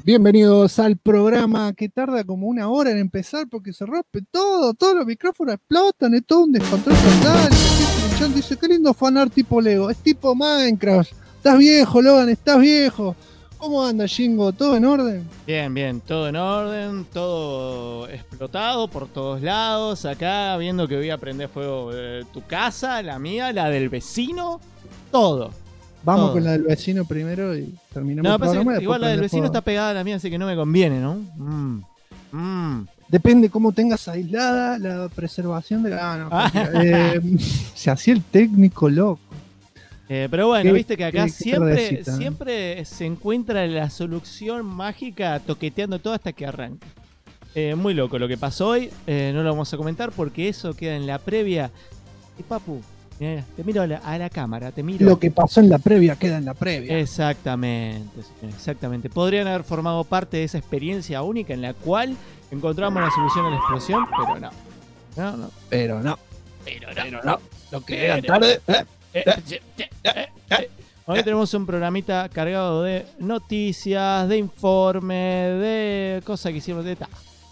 Bienvenidos al programa que tarda como una hora en empezar porque se rompe todo, todos los micrófonos explotan, es todo un descontrol total. Dice, qué lindo fanart tipo Lego, es tipo Minecraft. Estás viejo, Logan, estás viejo. ¿Cómo anda, Jingo? ¿Todo en orden? Bien, todo en orden, todo explotado por todos lados. Acá viendo que voy a prender fuego tu casa, la mía, la del vecino, todo. Vamos todo. con la del vecino primero y terminamos el programa. Igual la del vecino está pegada a la mía, así que no me conviene, ¿no? Depende cómo tengas aislada la preservación de la... se hacía el técnico loco. Pero bueno, viste que acá siempre se encuentra la solución mágica toqueteando todo hasta que arranque. Muy loco lo que pasó hoy, no lo vamos a comentar porque eso queda en la previa. Y papu, mira, te miro a la cámara, te miro. Lo que pasó en la previa queda en la previa. Exactamente. Podrían haber formado parte de esa experiencia única en la cual encontramos la solución a la explosión, pero no. Pero no. Lo que era tarde... Hoy tenemos un programita cargado de noticias, de informes, de cosas que hicimos de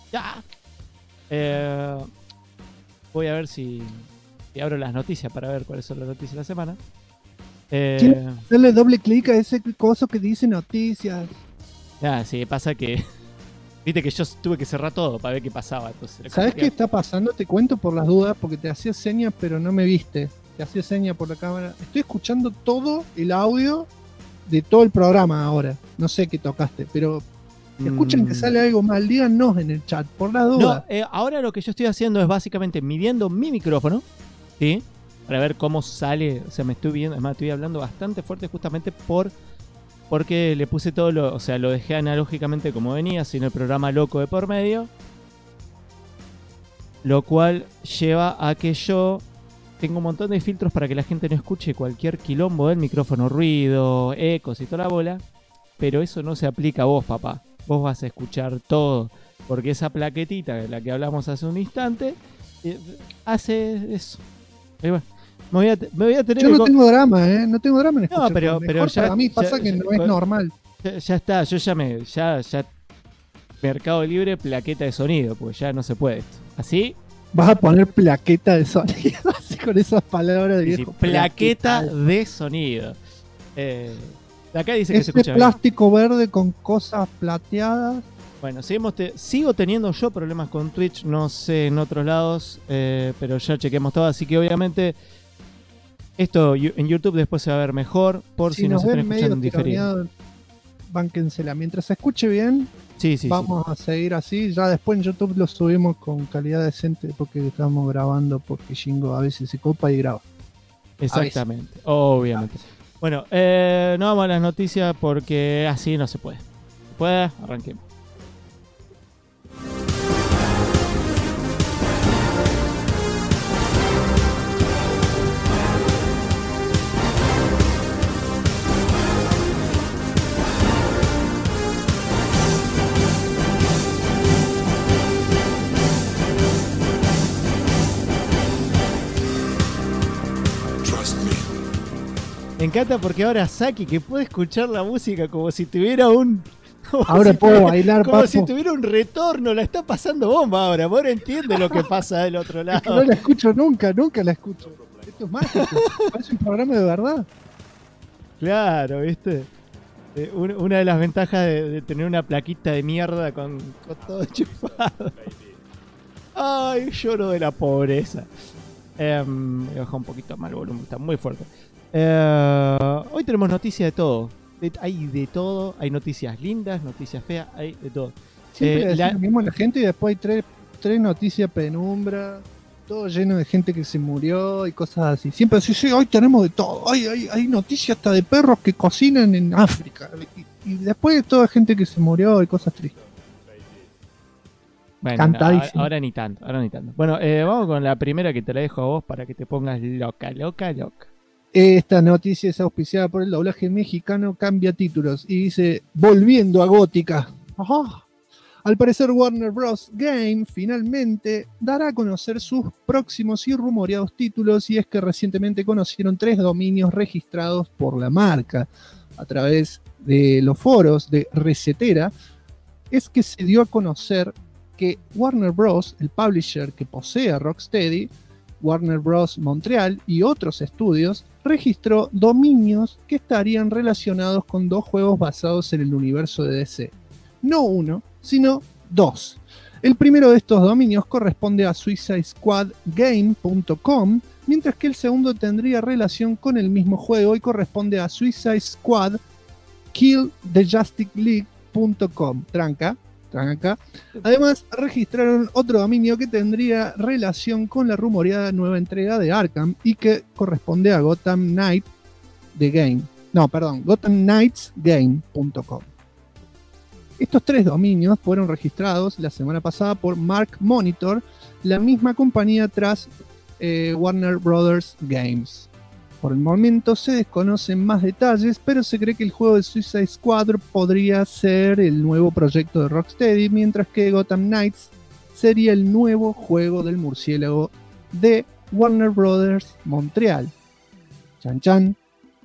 voy a ver si abro las noticias para ver cuáles son las noticias de la semana. Hacerle doble clic a ese coso que dice noticias. Sí, pasa que viste que yo tuve que cerrar todo para ver qué pasaba. Entonces, ¿sabes qué está pasando? Te cuento por las dudas porque te hacía señas pero no me viste. Te hacía seña por la cámara. Estoy escuchando todo el audio de todo el programa ahora. No sé qué tocaste, pero escuchen que sale algo mal. Díganos en el chat, por la duda. No, ahora lo que yo estoy haciendo es básicamente midiendo mi micrófono, ¿sí? Para ver cómo sale. O sea, me estoy viendo. Además, estoy hablando bastante fuerte justamente porque le puse todo lo dejé analógicamente como venía, sin el programa loco de por medio. Lo cual lleva a que yo tengo un montón de filtros para que la gente no escuche cualquier quilombo del micrófono, ruido, ecos y toda la bola. Pero eso no se aplica a vos, papá. Vos vas a escuchar todo. Porque esa plaquetita de la que hablamos hace un instante hace eso. Y bueno, me voy a tener yo no tengo drama, No tengo drama en escuchar. No, pero ya, para mí pasa que no es normal. Ya está, yo ya Mercado Libre, plaqueta de sonido, porque ya no se puede esto. Así. Vas a poner plaqueta de sonido, así con esas palabras de viejo. Sí, plaqueta de sonido. Acá dice que se escucha bien. Plástico verde con cosas plateadas. Bueno, sigo teniendo yo problemas con Twitch, no sé en otros lados, pero ya chequeamos todo, así que obviamente esto en YouTube después se va a ver mejor, por si nos están escuchando en diferido. Bánquensela, mientras se escuche bien. Sí. Vamos a seguir así. Ya después en YouTube lo subimos con calidad decente porque estamos grabando porque Jingo a veces se copa y graba. Exactamente, obviamente. Bueno, no vamos a las noticias porque así no se puede. ¿Se puede? Arranquemos. Me encanta porque ahora Saki que puede escuchar la música como si tuviera ahora puedo bailar, como papo. si tuviera un retorno, la está pasando bomba ahora. Vos entiendes lo que pasa del otro lado. Es que no la escucho nunca la escucho. Esto es mágico, parece un programa de verdad. Claro, ¿viste? Una de las ventajas de tener una plaquita de mierda con todo chupado. Ay, lloro de la pobreza. Voy a bajar un poquito más el volumen, está muy fuerte. Hoy tenemos noticias de todo. Hay de todo. Hay noticias lindas, noticias feas, hay de todo. Siempre decimos lo mismo a la gente y después hay tres noticias penumbra. Todo lleno de gente que se murió y cosas así. Siempre así, sí, hoy tenemos de todo. Hay noticias hasta de perros que cocinan en África. Y después toda gente que se murió y cosas tristes. Bueno, cantadísimo. Ahora ni tanto. Bueno, vamos con la primera que te la dejo a vos para que te pongas loca. Esta noticia es auspiciada por el doblaje mexicano Cambia Títulos y dice, volviendo a Gótica. Ajá. Al parecer Warner Bros. Game finalmente dará a conocer sus próximos y rumoreados títulos, y es que recientemente conocieron 3 dominios registrados por la marca a través de los foros de Resetera. es que se dio a conocer que Warner Bros., el publisher que posee a Rocksteady, Warner Bros. Montreal y otros estudios, registró dominios que estarían relacionados con 2 juegos basados en el universo de DC. No uno, sino 2. El primero de estos dominios corresponde a suicidesquadgame.com, mientras que el segundo tendría relación con el mismo juego y corresponde a Suicide Squad killthejustice.com. Tranca. Además, registraron otro dominio que tendría relación con la rumoreada nueva entrega de Arkham y que corresponde a Gotham Knightsgame.com. Estos 3 dominios fueron registrados la semana pasada por Mark Monitor, la misma compañía tras Warner Brothers Games. Por el momento se desconocen más detalles, pero se cree que el juego de Suicide Squad podría ser el nuevo proyecto de Rocksteady, mientras que Gotham Knights sería el nuevo juego del murciélago de Warner Brothers Montreal. Chan chan.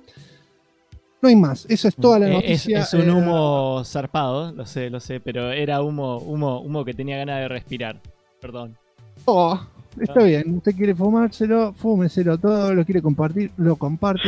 No hay más, eso es toda la noticia. Es un humo zarpado, lo sé, pero era humo que tenía ganas de respirar. Perdón. Está bien, usted quiere fumárselo, fúmeselo, todo lo quiere compartir, lo comparte.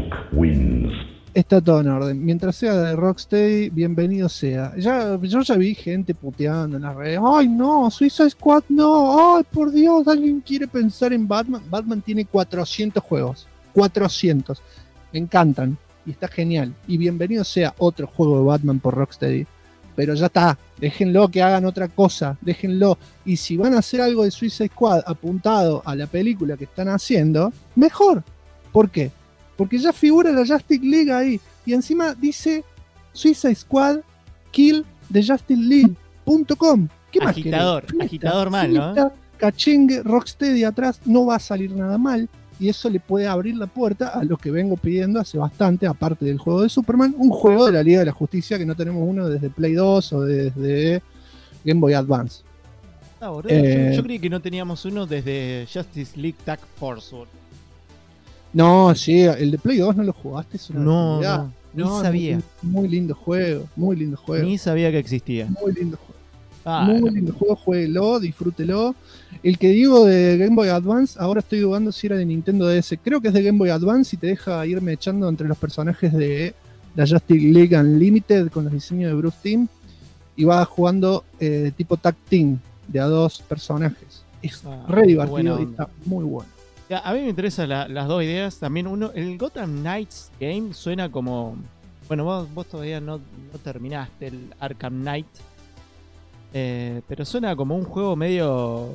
Está todo en orden. Mientras sea de Rocksteady, bienvenido sea. Yo ya vi gente puteando en las redes. ¡Ay no! Suicide Squad no. ¡Ay por Dios! ¿Alguien quiere pensar en Batman? Batman tiene 400 juegos. 400. Me encantan. Y está genial. Y bienvenido sea otro juego de Batman por Rocksteady. Pero ya está, déjenlo que hagan otra cosa, déjenlo. Y si van a hacer algo de Suicide Squad apuntado a la película que están haciendo, mejor. ¿Por qué? Porque ya figura la Justice League ahí. Y encima dice Suicide Squad killthejusticeLeague.com. ¿Qué más querés? Agitador mal, ¿no? Cachengue, Rocksteady atrás, no va a salir nada mal. Y eso le puede abrir la puerta a lo que vengo pidiendo hace bastante, aparte del juego de Superman, un juego de la Liga de la Justicia, que no tenemos uno desde Play 2 o desde Game Boy Advance. Yo creí que no teníamos uno desde Justice League Tag Force. No, sí, el de Play 2 no lo jugaste, es una no, ni sabía. Muy lindo juego, muy lindo juego. Ni sabía que existía. Muy lindo juego. Muy lindo juego, jueguelo, disfrútelo. El que digo de Game Boy Advance, ahora estoy dudando si era de Nintendo DS. Creo que es de Game Boy Advance y te deja irme echando entre los personajes de la Justice League Unlimited con los diseños de Bruce Timm. Y vas jugando tipo Tag Team de a 2 personajes. Es re divertido y está muy bueno. Ya, a mí me interesan las 2 ideas. También el Gotham Knights Game suena como... Bueno, vos todavía no terminaste el Arkham Knight. Pero suena como un juego medio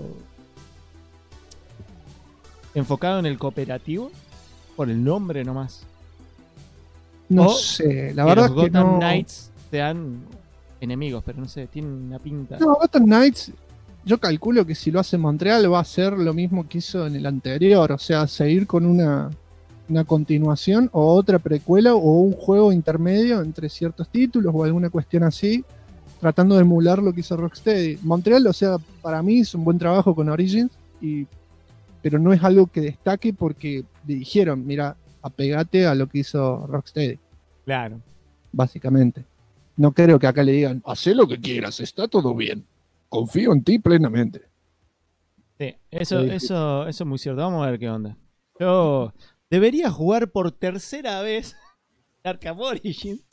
enfocado en el cooperativo por el nombre nomás. No sé, la verdad es que Gotham Knights sean enemigos, pero no sé, tienen una pinta. No, Gotham Knights, yo calculo que si lo hace Montreal va a ser lo mismo que hizo en el anterior, o sea, seguir con una continuación o otra precuela o un juego intermedio entre ciertos títulos o alguna cuestión así, tratando de emular lo que hizo Rocksteady. Montreal, o sea, para mí hizo un buen trabajo con Origins, pero no es algo que destaque porque le dijeron, mira, apegate a lo que hizo Rocksteady. Claro. Básicamente. No creo que acá le digan, haz lo que quieras, está todo bien. Confío en ti plenamente. Sí, eso es muy cierto. Vamos a ver qué onda. Yo debería jugar por tercera vez Arkham Origins.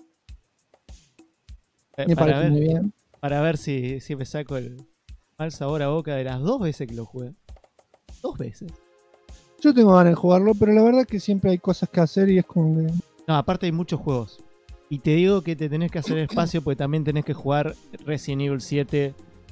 Me parece muy bien. Para ver si me saco el mal sabor a boca de las 2 veces que lo jugué. 2 veces. Yo tengo ganas de jugarlo, pero la verdad es que siempre hay cosas que hacer y es como que... No, aparte hay muchos juegos. Y te digo que te tenés que hacer espacio porque también tenés que jugar Resident Evil 7.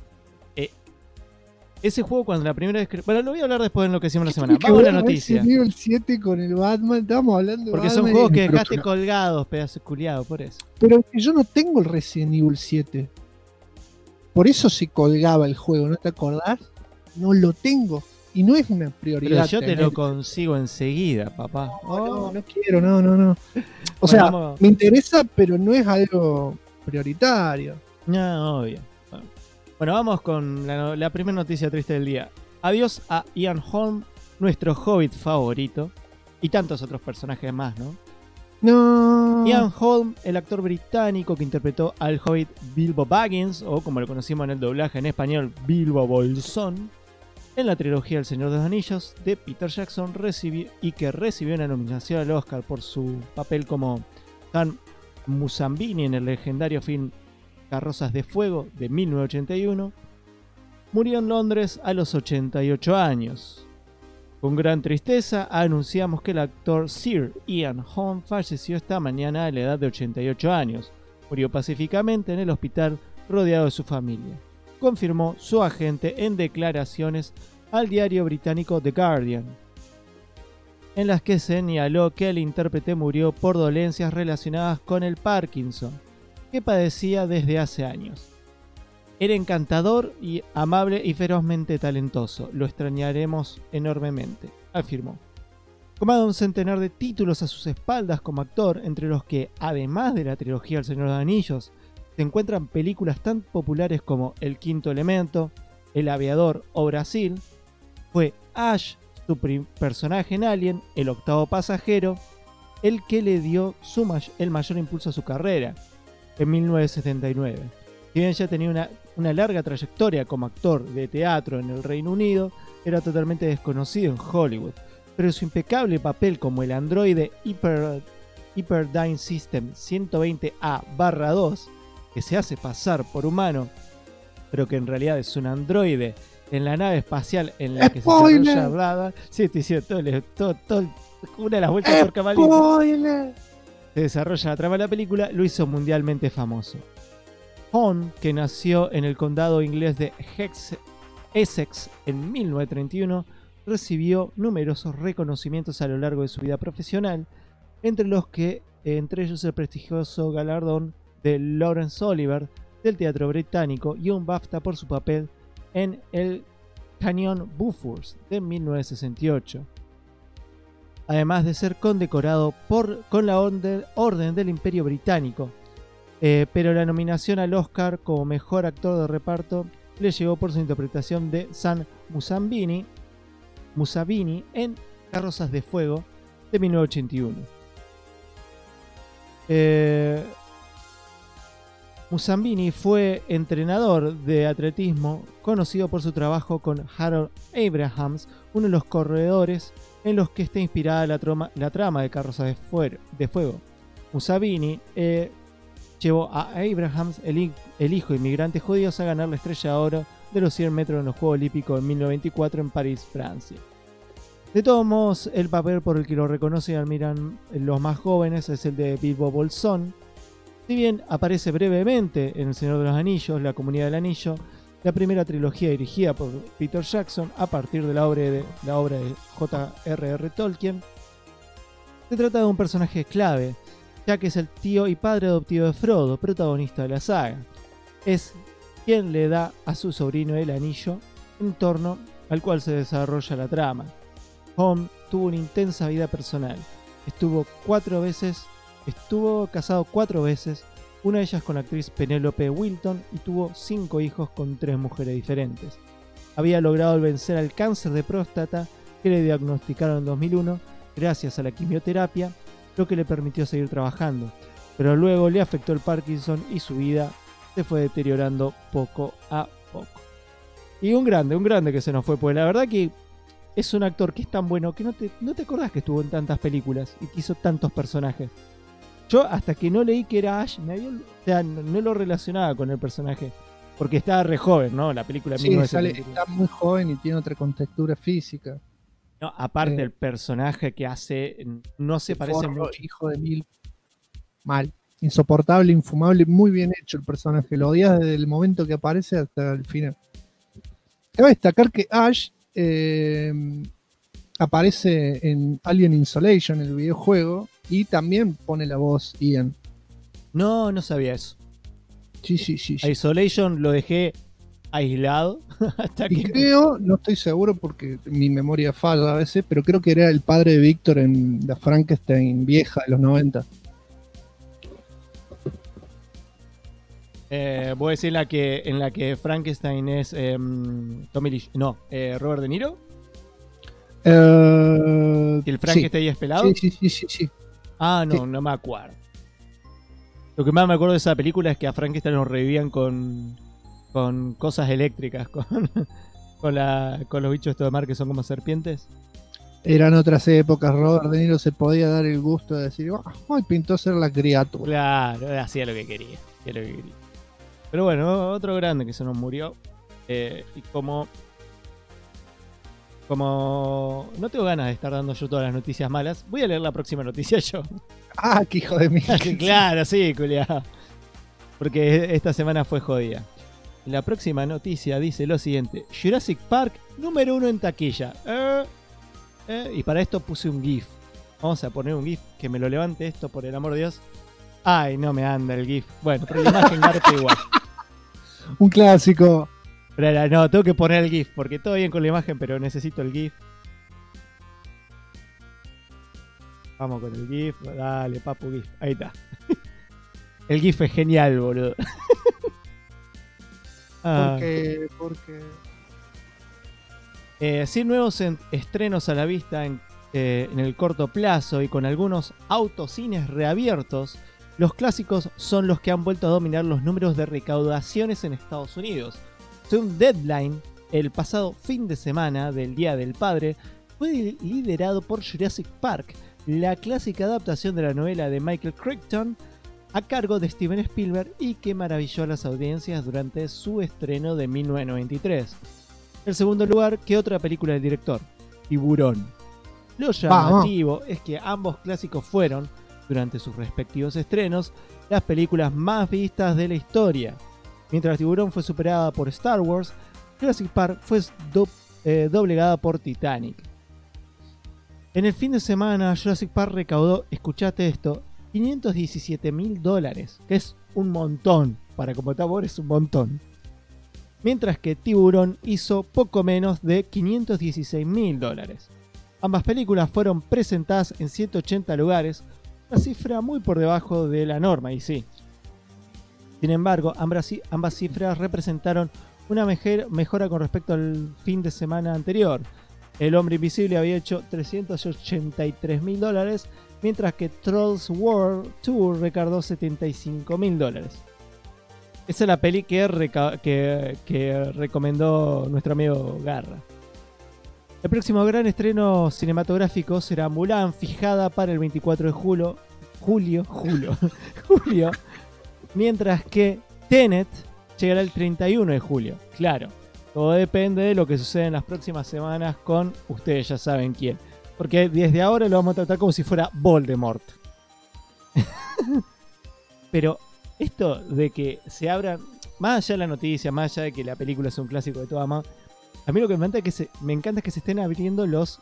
Ese juego cuando la primera vez... Bueno, lo voy a hablar después en lo que hicimos la semana. Vamos a la noticia. Resident Evil 7 con el Batman, estamos hablando de porque Batman son juegos que dejaste colgados, pedazo culiado, por eso. Pero yo no tengo el Resident Evil 7. Por eso se colgaba el juego, ¿no te acordás? No lo tengo. Y no es una prioridad. Pero yo te lo consigo enseguida, papá. No quiero, no. O sea, me interesa, pero no es algo prioritario. No, obvio. Bueno, vamos con la primera noticia triste del día. Adiós a Ian Holm, nuestro Hobbit favorito. Y tantos otros personajes más, ¿no? No. Ian Holm, el actor británico que interpretó al hobbit Bilbo Baggins, o como lo conocimos en el doblaje en español, Bilbo Bolsón, en la trilogía El Señor de los Anillos de Peter Jackson, que recibió una nominación al Oscar por su papel como Han Musambini en el legendario film Carrozas de Fuego de 1981, murió en Londres a los 88 años. Con gran tristeza anunciamos que el actor Sir Ian Holm falleció esta mañana a la edad de 88 años. Murió pacíficamente en el hospital rodeado de su familia, confirmó su agente en declaraciones al diario británico The Guardian, en las que señaló que el intérprete murió por dolencias relacionadas con el Parkinson, que padecía desde hace años. Era encantador y amable y ferozmente talentoso. Lo extrañaremos enormemente, afirmó. Con más de un centenar de títulos a sus espaldas como actor, entre los que, además de la trilogía El Señor de los Anillos, se encuentran películas tan populares como El Quinto Elemento, El Aviador o Brasil, fue Ash, su personaje en Alien, El Octavo Pasajero, el que le dio el mayor impulso a su carrera, en 1979. Si bien ya tenía una larga trayectoria como actor de teatro en el Reino Unido, era totalmente desconocido en Hollywood, pero su impecable papel como el androide Hyperdyne System 120A-2, que se hace pasar por humano, pero que en realidad es un androide en la nave espacial en la que se desarrolla Blada. Sí, estoy diciendo una de las vueltas por Camalín. Se desarrolla la trama de la película, lo hizo mundialmente famoso. Holm, que nació en el condado inglés de Essex en 1931, recibió numerosos reconocimientos a lo largo de su vida profesional, entre ellos el prestigioso galardón de Laurence Olivier del teatro británico y un BAFTA por su papel en El Cañón Bufors de 1968. Además de ser condecorado con la Orden del Imperio Británico, pero la nominación al Oscar como mejor actor de reparto le llegó por su interpretación de Sam Musambini en Carrozas de Fuego de 1981. Musambini fue entrenador de atletismo conocido por su trabajo con Harold Abrahams, uno de los corredores en los que está inspirada la trama de Carrozas de Fuego. Musambini llevó a Abrahams, el hijo de inmigrantes judíos, a ganar la estrella de oro de los 100 metros en los Juegos Olímpicos en 1994 en París, Francia. De todos modos, el papel por el que lo reconocen y admiran los más jóvenes es el de Bilbo Bolsón. Si bien aparece brevemente en El Señor de los Anillos, La Comunidad del Anillo, la primera trilogía dirigida por Peter Jackson a partir de la obra de J.R.R. Tolkien, se trata de un personaje clave, ya que es el tío y padre adoptivo de Frodo, protagonista de la saga. Es quien le da a su sobrino el anillo, en torno al cual se desarrolla la trama. Holm tuvo una intensa vida personal. Estuvo casado 4 veces, una de ellas con la actriz Penelope Wilton, y tuvo 5 hijos con 3 mujeres diferentes. Había logrado vencer al cáncer de próstata que le diagnosticaron en 2001 gracias a la quimioterapia, lo que le permitió seguir trabajando, pero luego le afectó el Parkinson y su vida se fue deteriorando poco a poco. Y un grande que se nos fue, pues la verdad que es un actor que es tan bueno que no te acordás que estuvo en tantas películas y que hizo tantos personajes. Yo hasta que no leí que era Ash, no lo relacionaba con el personaje, porque estaba re joven, ¿no? La película sí, está muy joven y tiene otra contextura física. No, aparte el personaje que hace no se parece mucho. Hijo de mil. Mal. Insoportable, infumable, muy bien hecho el personaje. Lo odias desde el momento que aparece hasta el final. Cabe destacar que Ash aparece en Alien Isolation, el videojuego, y también pone la voz Ian. No sabía eso. Sí. Isolation lo dejé aislado. Hasta y creo, no estoy seguro porque mi memoria falla a veces, pero creo que era el padre de Víctor en la Frankenstein vieja de los 90. ¿Voy a decir en la que Frankenstein es Tommy Lee? No, Robert De Niro. ¿Y el Frankenstein es pelado? Sí. Ah, no me acuerdo. Lo que más me acuerdo de esa película es que a Frankenstein lo revivían con cosas eléctricas, con los bichos estos de mar que son como serpientes. Eran otras épocas, Robert De Niro se podía dar el gusto de decir, ay, pintó ser la criatura. Claro, hacía lo que quería. Pero bueno, otro grande que se nos murió. Y como no tengo ganas de estar dando yo todas las noticias malas, voy a leer la próxima noticia yo. Ah, qué hijo de mí. Claro, sí, culiao. Porque esta semana fue jodida. La próxima noticia dice lo siguiente: Jurassic Park número 1 en taquilla. Y para esto puse un GIF. Vamos a poner un GIF que me lo levante esto, por el amor de Dios. Ay, no me anda el GIF. Bueno, pero la imagen garpa igual. Un clásico. Pero no, tengo que poner el GIF, porque todo bien con la imagen, pero necesito el GIF. Vamos con el GIF. Dale, papu, GIF. Ahí está. El GIF es genial, boludo. Porque... 100 nuevos estrenos a la vista en el corto plazo y con algunos autocines reabiertos. Los clásicos son los que han vuelto a dominar los números de recaudaciones en Estados Unidos. Según Deadline, el pasado fin de semana del Día del Padre fue liderado por Jurassic Park, la clásica adaptación de la novela de Michael Crichton a cargo de Steven Spielberg y que maravilló a las audiencias durante su estreno de 1993. En segundo lugar, ¿qué otra película del director? Tiburón. Lo llamativo es que ambos clásicos fueron, durante sus respectivos estrenos, las películas más vistas de la historia. Mientras Tiburón fue superada por Star Wars, Jurassic Park fue doblegada por Titanic. En el fin de semana, Jurassic Park recaudó, escuchate esto, $517,000, que es un montón. Para como está ahora es un montón. Mientras que Tiburón hizo poco menos de $516,000. Ambas películas fueron presentadas en 180 lugares, una cifra muy por debajo de la norma, y sí. Sin embargo, ambas cifras representaron una mejora con respecto al fin de semana anterior. El Hombre Invisible había hecho $383,000, mientras que Trolls World Tour recaudó $75,000. Esa es la peli que recomendó nuestro amigo Garra. El próximo gran estreno cinematográfico será Mulan, fijada para el 24 de julio, mientras que Tenet llegará el 31 de julio. Claro, todo depende de lo que suceda en las próximas semanas con ustedes ya saben quién. Porque desde ahora lo vamos a tratar como si fuera Voldemort. Pero esto de que se abran, más allá de la noticia, más allá de que la película es un clásico de toda más, a mí lo que me encanta es que se estén abriendo los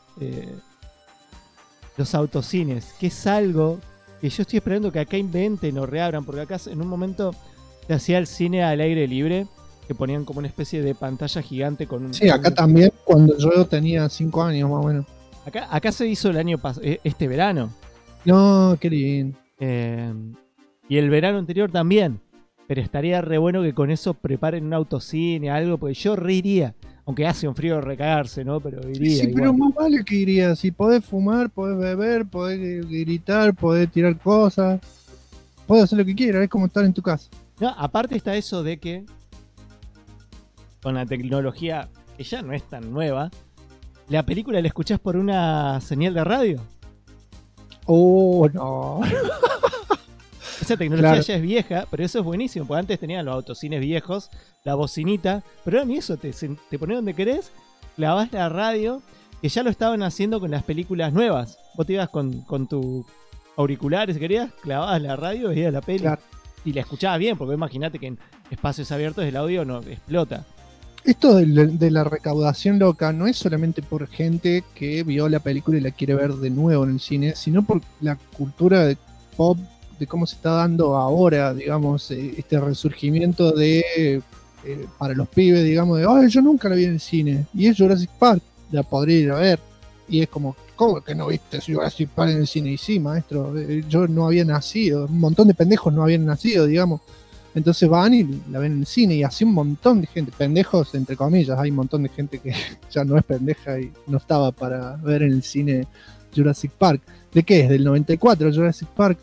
autocines, que es algo que yo estoy esperando que acá inventen o reabran, porque acá en un momento se hacía el cine al aire libre, que ponían como una especie de pantalla gigante con un... Sí, acá también, cuando yo tenía 5 años más o menos. Acá se hizo el año este verano. No, qué lindo. Y el verano anterior también. Pero estaría re bueno que con eso preparen un autocine, algo, porque yo reiría. Aunque hace un frío de recagarse, ¿no? Pero iría. Sí, igual. pero más vale que iría. Si podés fumar, podés beber, podés gritar, podés tirar cosas. Podés hacer lo que quieras, es como estar en tu casa. No, aparte está eso de que con la tecnología, que ya no es tan nueva, la película la escuchás por una señal de radio. Oh, no. Esa tecnología ya es vieja, pero eso es buenísimo, porque antes tenían los autocines viejos, la bocinita, pero ahora ni eso, te pones donde querés, clavás la radio, que ya lo estaban haciendo con las películas nuevas. Vos te ibas con tus auriculares, si querías, clavabas la radio, veías la peli, y la escuchabas bien, porque imagínate que en espacios abiertos el audio no explota. Esto de la recaudación loca no es solamente por gente que vio la película y la quiere ver de nuevo en el cine, sino por la cultura de pop, de cómo se está dando ahora, digamos, este resurgimiento de para los pibes, digamos, de ay, yo nunca la vi en el cine, y es Jurassic Park, la podría ir a ver, y es como, ¿cómo que no viste Jurassic Park en el cine? Y sí, maestro, yo no había nacido, un montón de pendejos no habían nacido, digamos, entonces van y la ven en el cine, y así un montón de gente, pendejos entre comillas, hay un montón de gente que ya no es pendeja y no estaba para ver en el cine Jurassic Park. ¿De qué es? ¿Del 94 Jurassic Park?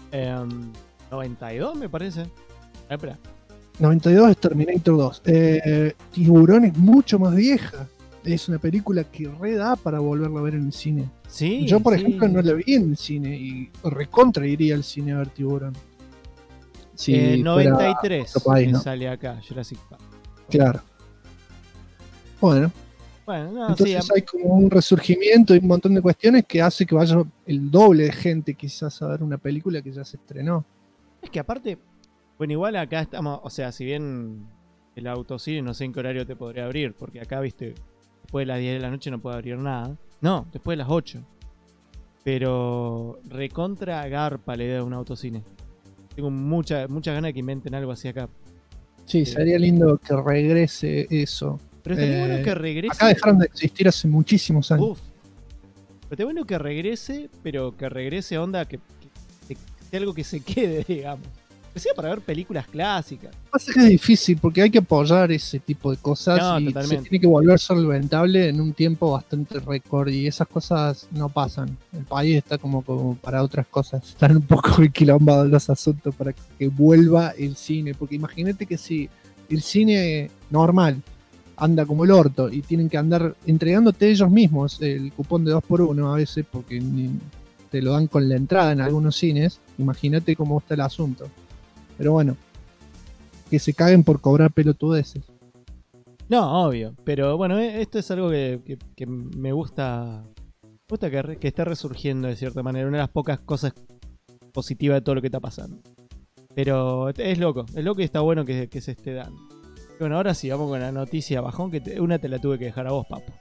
92 me parece. Espera. 92 es Terminator 2. Tiburón es mucho más vieja. Es una película que da para volverla a ver en el cine. Sí. Yo, por ejemplo, no la vi en el cine y recontra iría al cine a ver Tiburón. Si 93 país, ¿no? sale acá, Jurassic Park. Claro. Bueno, no, entonces sí, hay como un resurgimiento y un montón de cuestiones que hace que vaya el doble de gente quizás a ver una película que ya se estrenó. Es que aparte, bueno, igual acá estamos, o sea, si bien el autocine no sé en qué horario te podría abrir, porque acá, viste, después de las 10 de la noche no puede abrir nada. No, después de las 8. Pero recontra garpa la idea de un autocine. Tengo muchas ganas de que inventen algo así acá. Sí, sería lindo que regrese eso. Pero estaría bueno que regrese. Acá dejaron de existir hace muchísimos años. Uf. Pero estaría bueno que regrese, pero que regrese onda que sea algo que se quede, digamos. Que sea para ver películas clásicas. Pasa que es difícil porque hay que apoyar ese tipo de cosas y totalmente. se tiene que volver solventable en un tiempo bastante récord y esas cosas no pasan. El país está como para otras cosas. Están un poco enquilombados los asuntos para que vuelva el cine. Porque imagínate que si el cine normal anda como el orto y tienen que andar entregándote ellos mismos el cupón de 2x1 a veces porque te lo dan con la entrada en algunos cines, imagínate cómo está el asunto. Pero bueno, que se caguen por cobrar pelotudeces. No, obvio. Pero bueno, esto es algo que me gusta. Me gusta que esté resurgiendo de cierta manera. Una de las pocas cosas positivas de todo lo que está pasando. Pero es loco y está bueno que se esté dando. Y bueno, ahora sí, vamos con la noticia bajón, que una te la tuve que dejar a vos, papo.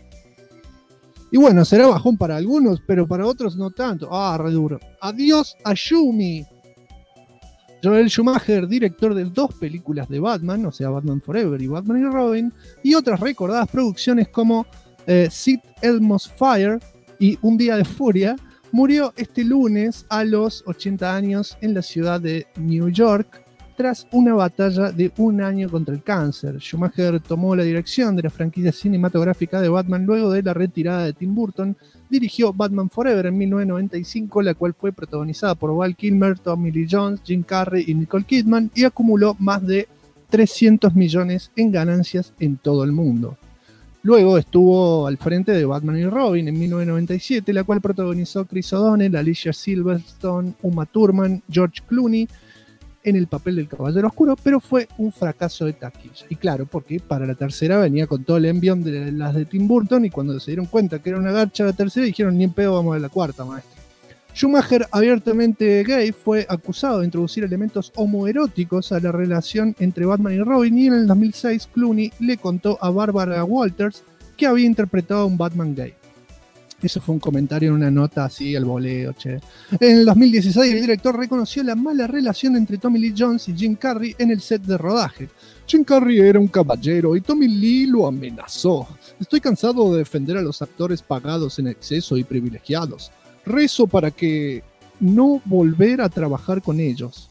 Y bueno, será bajón para algunos, pero para otros no tanto. Re duro. Adiós a Yumi. Joel Schumacher, director de 2 películas de Batman, o sea, Batman Forever y Batman y Robin, y otras recordadas producciones como Sid Elmo's Fire y Un Día de Furia, murió este lunes a los 80 años en la ciudad de New York tras una batalla de 1 año contra el cáncer. Schumacher tomó la dirección de la franquicia cinematográfica de Batman luego de la retirada de Tim Burton. Dirigió Batman Forever en 1995, la cual fue protagonizada por Val Kilmer, Tommy Lee Jones, Jim Carrey y Nicole Kidman, y acumuló más de 300 millones en ganancias en todo el mundo. Luego estuvo al frente de Batman y Robin en 1997, la cual protagonizó Chris O'Donnell, Alicia Silverstone, Uma Thurman, George Clooney, en el papel del Caballero Oscuro, pero fue un fracaso de taquilla. Y claro, porque para la tercera venía con todo el envión de las de Tim Burton, y cuando se dieron cuenta que era una garcha la tercera, dijeron, ni en pedo, vamos a la cuarta, maestro. Schumacher, abiertamente gay, fue acusado de introducir elementos homoeróticos a la relación entre Batman y Robin, y en el 2006 Clooney le contó a Barbara Walters que había interpretado a un Batman gay. Eso fue un comentario en una nota así al voleo, che. En el 2016 el director reconoció la mala relación entre Tommy Lee Jones y Jim Carrey en el set de rodaje. Jim Carrey era un caballero y Tommy Lee lo amenazó. Estoy cansado de defender a los actores pagados en exceso y privilegiados. Rezo para que no volver a trabajar con ellos.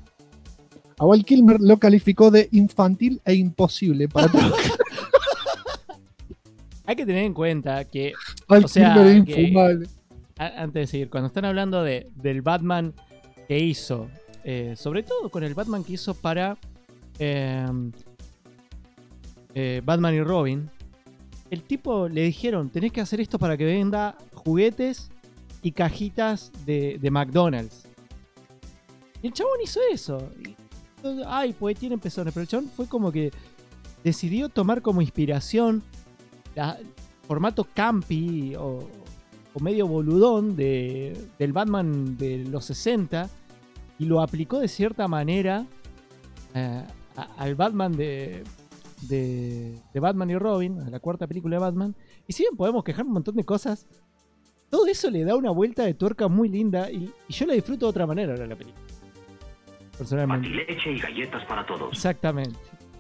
A Val Kilmer lo calificó de infantil e imposible para trabajar. Hay que tener en cuenta que, Val o sea, Kilmer es infumable. Antes de seguir, cuando están hablando del Batman que hizo, sobre todo con el Batman que hizo para Batman y Robin, el tipo le dijeron, tenés que hacer esto para que venda juguetes y cajitas de McDonald's. Y el chabón hizo eso. Ay, pues tienen pezones, pero el chabón fue como que decidió tomar como inspiración formato campi o medio boludón del Batman de los 60 y lo aplicó de cierta manera al Batman de Batman y Robin, a la cuarta película de Batman. Y si bien podemos quejar un montón de cosas, todo eso le da una vuelta de tuerca muy linda y yo la disfruto de otra manera ahora la película. Personalmente. Leche y galletas para todos. Exactamente.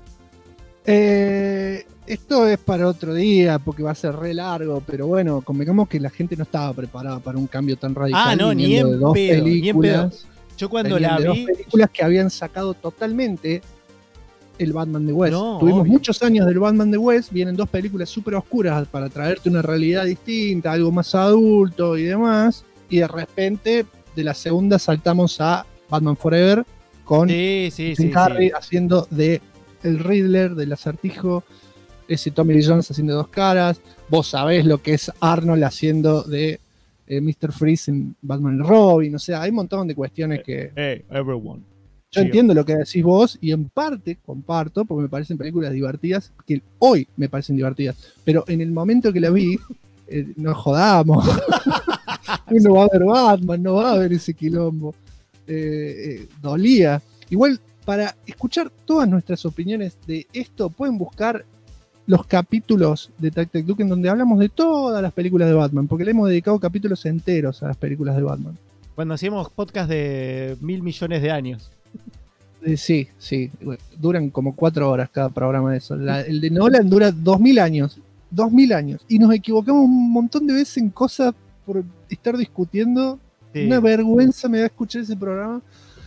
Esto es para otro día porque va a ser re largo, pero bueno, convengamos que la gente no estaba preparada para un cambio tan radical. No, ni en pedo, ni en pedo. Yo cuando la vi... 2 películas que habían sacado totalmente el Batman de West. Tuvimos muchos años del Batman de West, vienen 2 películas súper oscuras para traerte una realidad distinta, algo más adulto y demás. y de repente de la segunda saltamos a Batman Forever con Jim Carrey haciendo de el Riddler, del Acertijo, ese Tommy Lee Jones haciendo Dos Caras, vos sabés lo que es Arnold haciendo de Mr. Freeze en Batman y Robin, o sea, hay un montón de cuestiones que... everyone. Yo entiendo lo que decís vos y en parte comparto, porque me parecen películas divertidas, que hoy me parecen divertidas, pero en el momento que la vi, no jodamos. No va a haber Batman, no va a haber ese quilombo. Dolía. Igual, para escuchar todas nuestras opiniones de esto, pueden buscar los capítulos de Tac Tac Duke en donde hablamos de todas las películas de Batman, porque le hemos dedicado capítulos enteros a las películas de Batman. Cuando hacíamos podcast de 1.000 millones de años. Sí, duran como 4 horas cada programa de eso. El de Nolan dura 2000 años. 2000 años. Y nos equivocamos un montón de veces en cosas por estar discutiendo. Sí. Una vergüenza me da escuchar ese programa.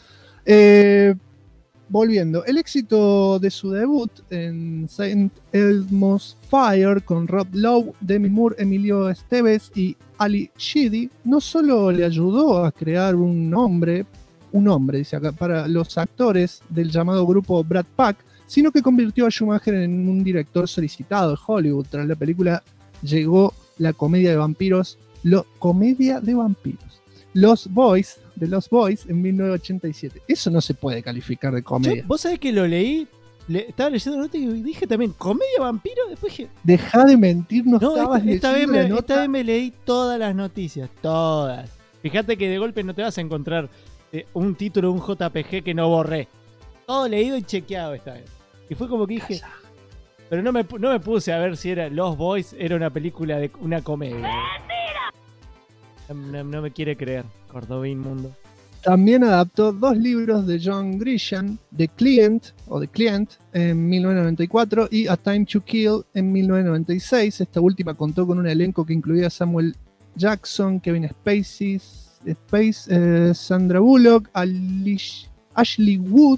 Volviendo, el éxito de su debut en Saint Elmo's Fire con Rob Lowe, Demi Moore, Emilio Estevez y Ali Sheedy no solo le ayudó a crear un nombre, dice acá, para los actores del llamado grupo Brat Pack, sino que convirtió a Schumacher en un director solicitado de Hollywood. Tras la película llegó la comedia de vampiros, Los Boys en 1987. Eso no se puede calificar de comedia. Vos sabés que lo leí, estaba leyendo la nota y dije también, ¿comedia vampiro? Después dije, dejá de mentir, esta vez me leí todas las noticias, todas. Fíjate que de golpe no te vas a encontrar un título de un JPG que no borré. Todo leído y chequeado esta vez. Y fue como que dije, pero no me puse a ver si era Los Boys, era una película de una comedia. No me quiere creer, Córdoba inmundo. También adaptó 2 libros de John Grisham, The Client en 1994 y A Time to Kill en 1996. Esta última contó con un elenco que incluía a Samuel Jackson, Kevin Spacey, Sandra Bullock, Ashley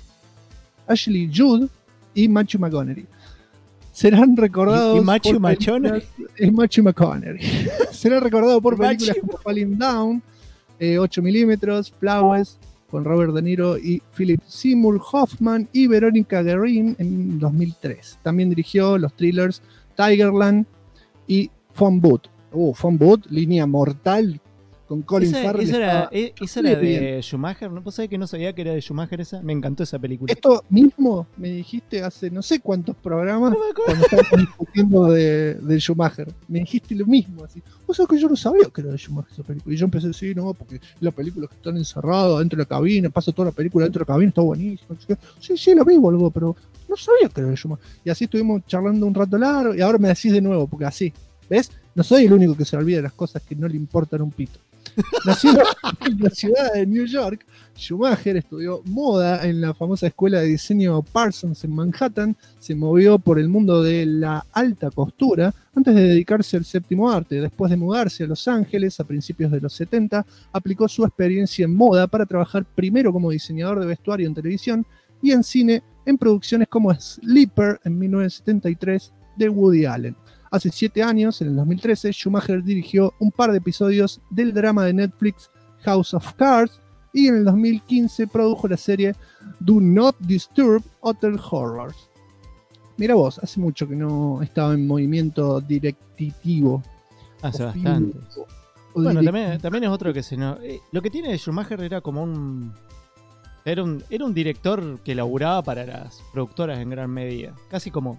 Judd y Matthew McConaughey. Serán recordados. ¿Y Matthew McConaughey? Es Matthew McConaughey. Será recordado por películas como Falling Down, 8 milímetros, Flowers, con Robert De Niro y Philip Seymour Hoffman y Veronica Guerin en 2003. También dirigió los thrillers Tigerland y Phone Booth. Phone Booth, línea mortal con Colin Farrell. ¿Esa era de Schumacher? ¿No? ¿Vos sabés que no sabía que era de Schumacher esa? Me encantó esa película. Esto mismo me dijiste hace no sé cuántos programas cuando estábamos discutiendo de Schumacher. Me dijiste lo mismo. Así. Vos sabés que yo no sabía que era de Schumacher esa película. Y yo empecé a decir, no, porque la película que están encerrados dentro de la cabina, pasa toda la película dentro de la cabina, está buenísimo. Sí, lo vi, boludo, pero no sabía que era de Schumacher. Y así estuvimos charlando un rato largo y ahora me decís de nuevo, porque así, ¿ves? No soy el único que se olvida de las cosas que no le importan un pito. Nacido en la ciudad de New York, Schumacher estudió moda en la famosa escuela de diseño Parsons en Manhattan, se movió por el mundo de la alta costura antes de dedicarse al séptimo arte. Después de mudarse a Los Ángeles a principios de los 70, aplicó su experiencia en moda para trabajar primero como diseñador de vestuario en televisión y en cine en producciones como Sleeper en 1973 de Woody Allen. Hace 7 años, en el 2013, Schumacher dirigió un par de episodios del drama de Netflix House of Cards y en el 2015 produjo la serie Do Not Disturb Hotel Horrors. Mira vos, hace mucho que no estaba en movimiento directivo. Hace bastante. Bueno, también es otro que se no. Lo que tiene de Schumacher era como un. Era un director que laburaba para las productoras en gran medida. Casi como.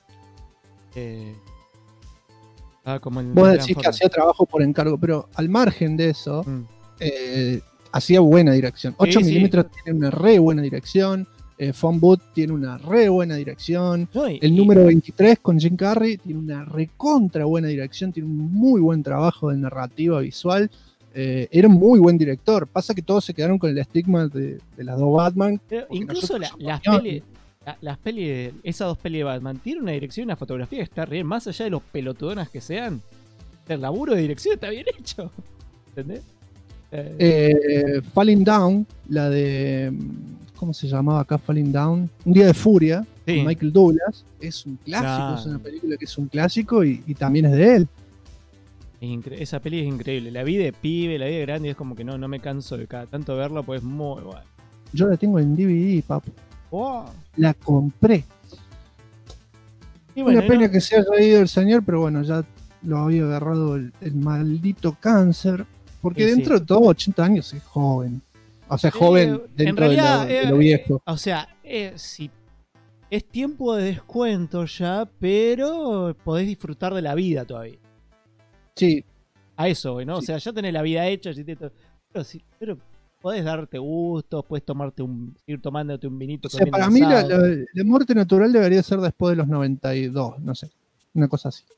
Vos decís que hacía trabajo por encargo, pero al margen de eso, hacía buena dirección. 8 milímetros tiene una re buena dirección. Phone Booth tiene una re buena dirección. El número 23 con Jim Carrey tiene una recontra buena dirección. Tiene un muy buen trabajo de narrativa visual. Era un muy buen director. Pasa que todos se quedaron con el estigma de las dos Batman. Incluso las pelis, esas 2 pelis de Batman, tienen una dirección y una fotografía que está bien, más allá de los pelotudonas que sean. El laburo de dirección está bien hecho. ¿Entendés? Falling Down, la de. ¿Cómo se llamaba acá? Falling Down. Un día de furia, con Michael Douglas. Es un clásico, es una película que es un clásico y también es de él. Esa peli es increíble. La vi de pibe, la vi de grande y es como que no me canso de cada tanto verla, pues es muy bueno. Yo la tengo en DVD, papu. Oh. La compré. Y bueno, una pena que se haya ido el señor, pero bueno, ya lo había agarrado el maldito cáncer. Porque dentro de todo, 80 años es joven. O sea, joven dentro en realidad, de lo viejo. O sea, si es tiempo de descuento ya, pero podés disfrutar de la vida todavía. Sí. A eso, ¿no? Sí. O sea, ya tenés la vida hecha. Pero podés darte gustos, podés ir tomándote un vinito. O sea, para mí la muerte natural debería ser después de los 92, no sé. Una cosa así.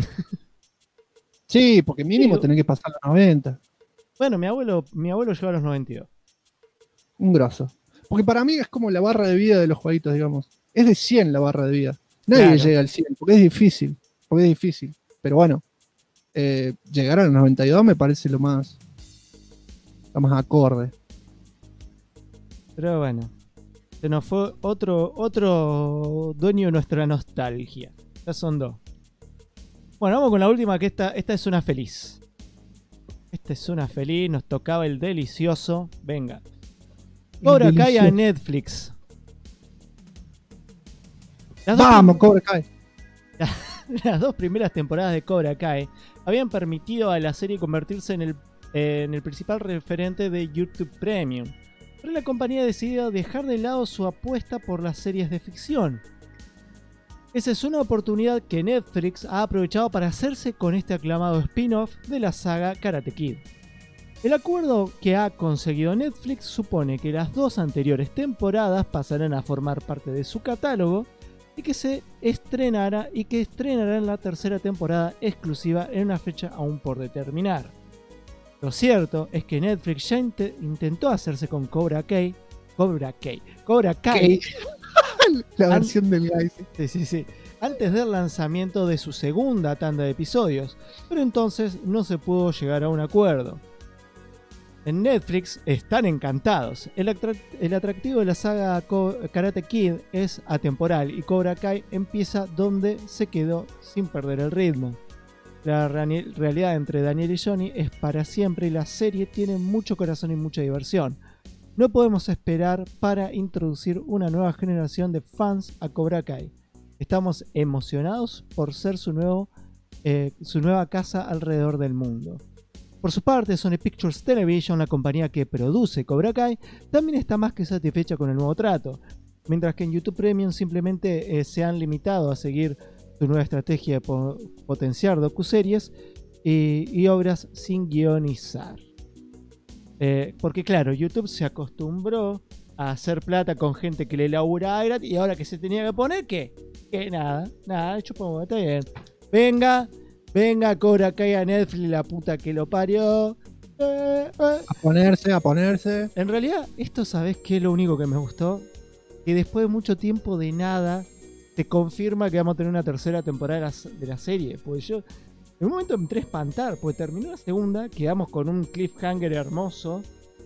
Sí, porque mínimo tenés que pasar los 90. Bueno, mi abuelo llegó a los 92. Un grosso. Porque para mí es como la barra de vida de los jueguitos, digamos. Es de 100 la barra de vida. Nadie llega al 100, porque es difícil. Pero bueno, llegar a los 92 me parece lo más acorde. Pero bueno, se nos fue otro dueño de nuestra nostalgia. Ya son 2. Bueno, vamos con la última, que esta es una feliz. Esta es una feliz, nos tocaba el delicioso. Venga. Cobra Kai a Netflix. Vamos, Cobra Kai. Las 2 primeras temporadas de Cobra Kai habían permitido a la serie convertirse en el principal referente de YouTube Premium. Pero la compañía decidió dejar de lado su apuesta por las series de ficción. Esa es una oportunidad que Netflix ha aprovechado para hacerse con este aclamado spin-off de la saga Karate Kid. El acuerdo que ha conseguido Netflix supone que las 2 anteriores temporadas pasarán a formar parte de su catálogo y que estrenarán la tercera temporada exclusiva en una fecha aún por determinar. Lo cierto es que Netflix ya intentó hacerse con Cobra Kai. La versión del guy. Sí. Antes del lanzamiento de su segunda tanda de episodios, pero entonces no se pudo llegar a un acuerdo. En Netflix están encantados. El atractivo de la saga Karate Kid es atemporal y Cobra Kai empieza donde se quedó sin perder el ritmo. La realidad entre Daniel y Johnny es para siempre y la serie tiene mucho corazón y mucha diversión. No podemos esperar para introducir una nueva generación de fans a Cobra Kai. Estamos emocionados por ser su nueva casa alrededor del mundo. Por su parte, Sony Pictures Television, la compañía que produce Cobra Kai, también está más que satisfecha con el nuevo trato, mientras que en YouTube Premium simplemente se han limitado a seguir su nueva estrategia de potenciar docuseries y obras sin guionizar. Porque claro, YouTube se acostumbró a hacer plata con gente que le labura gratis y ahora que se tenía que poner, ¿qué? Que nada, chupamos, está bien. Venga, Cobra Kai a Netflix, la puta que lo parió. A ponerse. En realidad, esto, ¿sabés qué es lo único que me gustó? Que después de mucho tiempo de nada, te confirma que vamos a tener una tercera temporada de la serie. Pues yo, en un momento me entré a espantar, porque terminó la segunda, quedamos con un cliffhanger hermoso.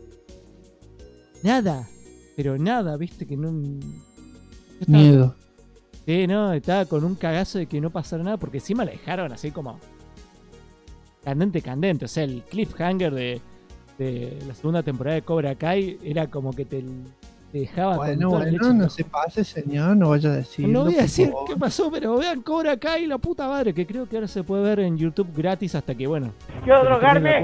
Nada, pero nada, viste que no... Miedo. Sí, no, estaba con un cagazo de que no pasara nada, porque encima la dejaron así como candente. O sea, el cliffhanger de la segunda temporada de Cobra Kai era como que te dejaba bueno, no se pase, señor, no vaya a decir. No voy a decir qué pasó, pero vean Cobra Kai, la puta madre, que creo que ahora se puede ver en YouTube gratis hasta que, bueno. ¡Quiero drogarme!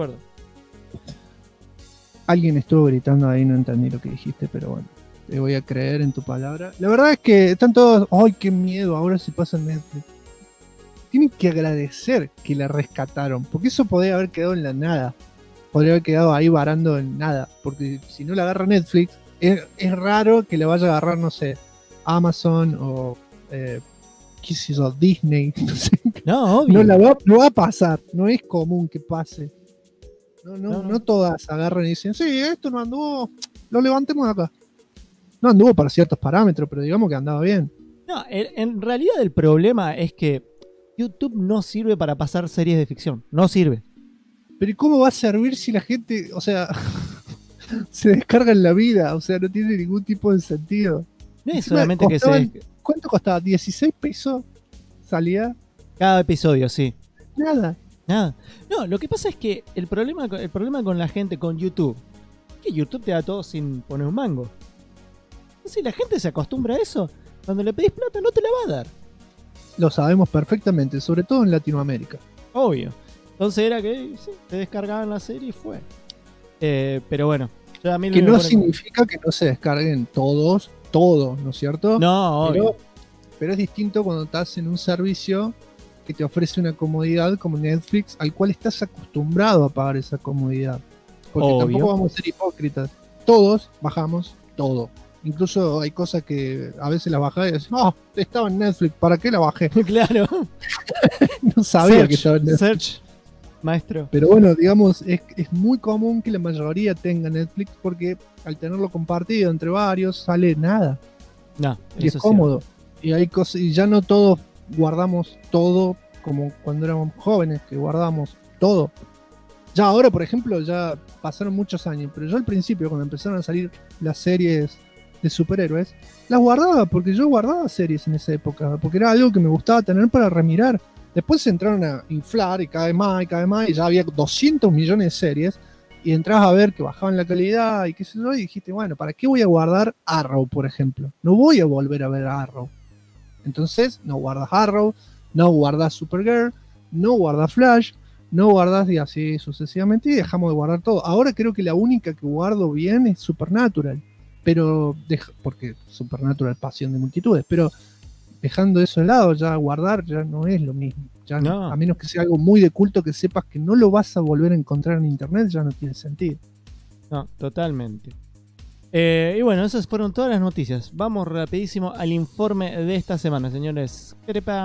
Alguien estuvo gritando ahí, no entendí lo que dijiste, pero bueno. Te voy a creer en tu palabra. La verdad es que están todos... ¡Ay, qué miedo! Ahora se pasa en Netflix. Tienen que agradecer que la rescataron. Porque eso podría haber quedado en la nada. Podría haber quedado ahí varando en nada. Porque si no la agarra Netflix, es raro que la vaya a agarrar, no sé, Amazon o... ¿qué sé yo? Disney. No sé. No, obvio. No va a pasar. No es común que pase. No todas agarran y dicen, sí, esto no anduvo. Lo levantemos acá. No anduvo para ciertos parámetros, pero digamos que andaba bien. No, en realidad el problema es que YouTube no sirve para pasar series de ficción. No sirve. Pero ¿y cómo va a servir si la gente, o sea, se descarga en la vida? O sea, no tiene ningún tipo de sentido. No es solamente que ¿Cuánto costaba? ¿16 pesos salía? Cada episodio, sí. Nada. Nada. No, lo que pasa es que el problema con la gente con YouTube es que YouTube te da todo sin poner un mango. Si la gente se acostumbra a eso, cuando le pedís plata no te la va a dar. Lo sabemos perfectamente, sobre todo en Latinoamérica. Obvio. Entonces era que sí, te descargaban la serie y fue. Pero bueno. A mí que no significa que no se descarguen todos, ¿no es cierto? No, obvio. Pero es distinto cuando estás en un servicio que te ofrece una comodidad como Netflix, al cual estás acostumbrado a pagar esa comodidad. Porque tampoco vamos a ser hipócritas. Todos bajamos todo. Incluso hay cosas que a veces las bajás y decís, estaba en Netflix, ¿para qué la bajé? Claro. No sabía que estaba en Netflix. Search, maestro. Pero bueno, digamos, es muy común que la mayoría tenga Netflix porque al tenerlo compartido entre varios sale nada. No, y es cómodo. Y hay cosas, y ya no todos guardamos todo como cuando éramos jóvenes, que guardamos todo. Ya ahora, por ejemplo, ya pasaron muchos años, pero yo al principio, cuando empezaron a salir las series de superhéroes, las guardaba, porque yo guardaba series en esa época, porque era algo que me gustaba tener para remirar. Después se entraron a inflar y cada vez más, y ya había 200 millones de series, y entras a ver que bajaban la calidad y qué sé yo, y dijiste, bueno, ¿para qué voy a guardar Arrow, por ejemplo? No voy a volver a ver Arrow. Entonces, no guardas Arrow, no guardas Supergirl, no guardas Flash, no guardas y así sucesivamente, y dejamos de guardar todo. Ahora creo que la única que guardo bien es Supernatural, pero porque Supernatural es pasión de multitudes, pero dejando eso de lado, ya guardar ya no es lo mismo. Ya no. A menos que sea algo muy de culto que sepas que no lo vas a volver a encontrar en internet, ya no tiene sentido. No, totalmente. Y bueno, esas fueron todas las noticias. Vamos rapidísimo al informe de esta semana, señores.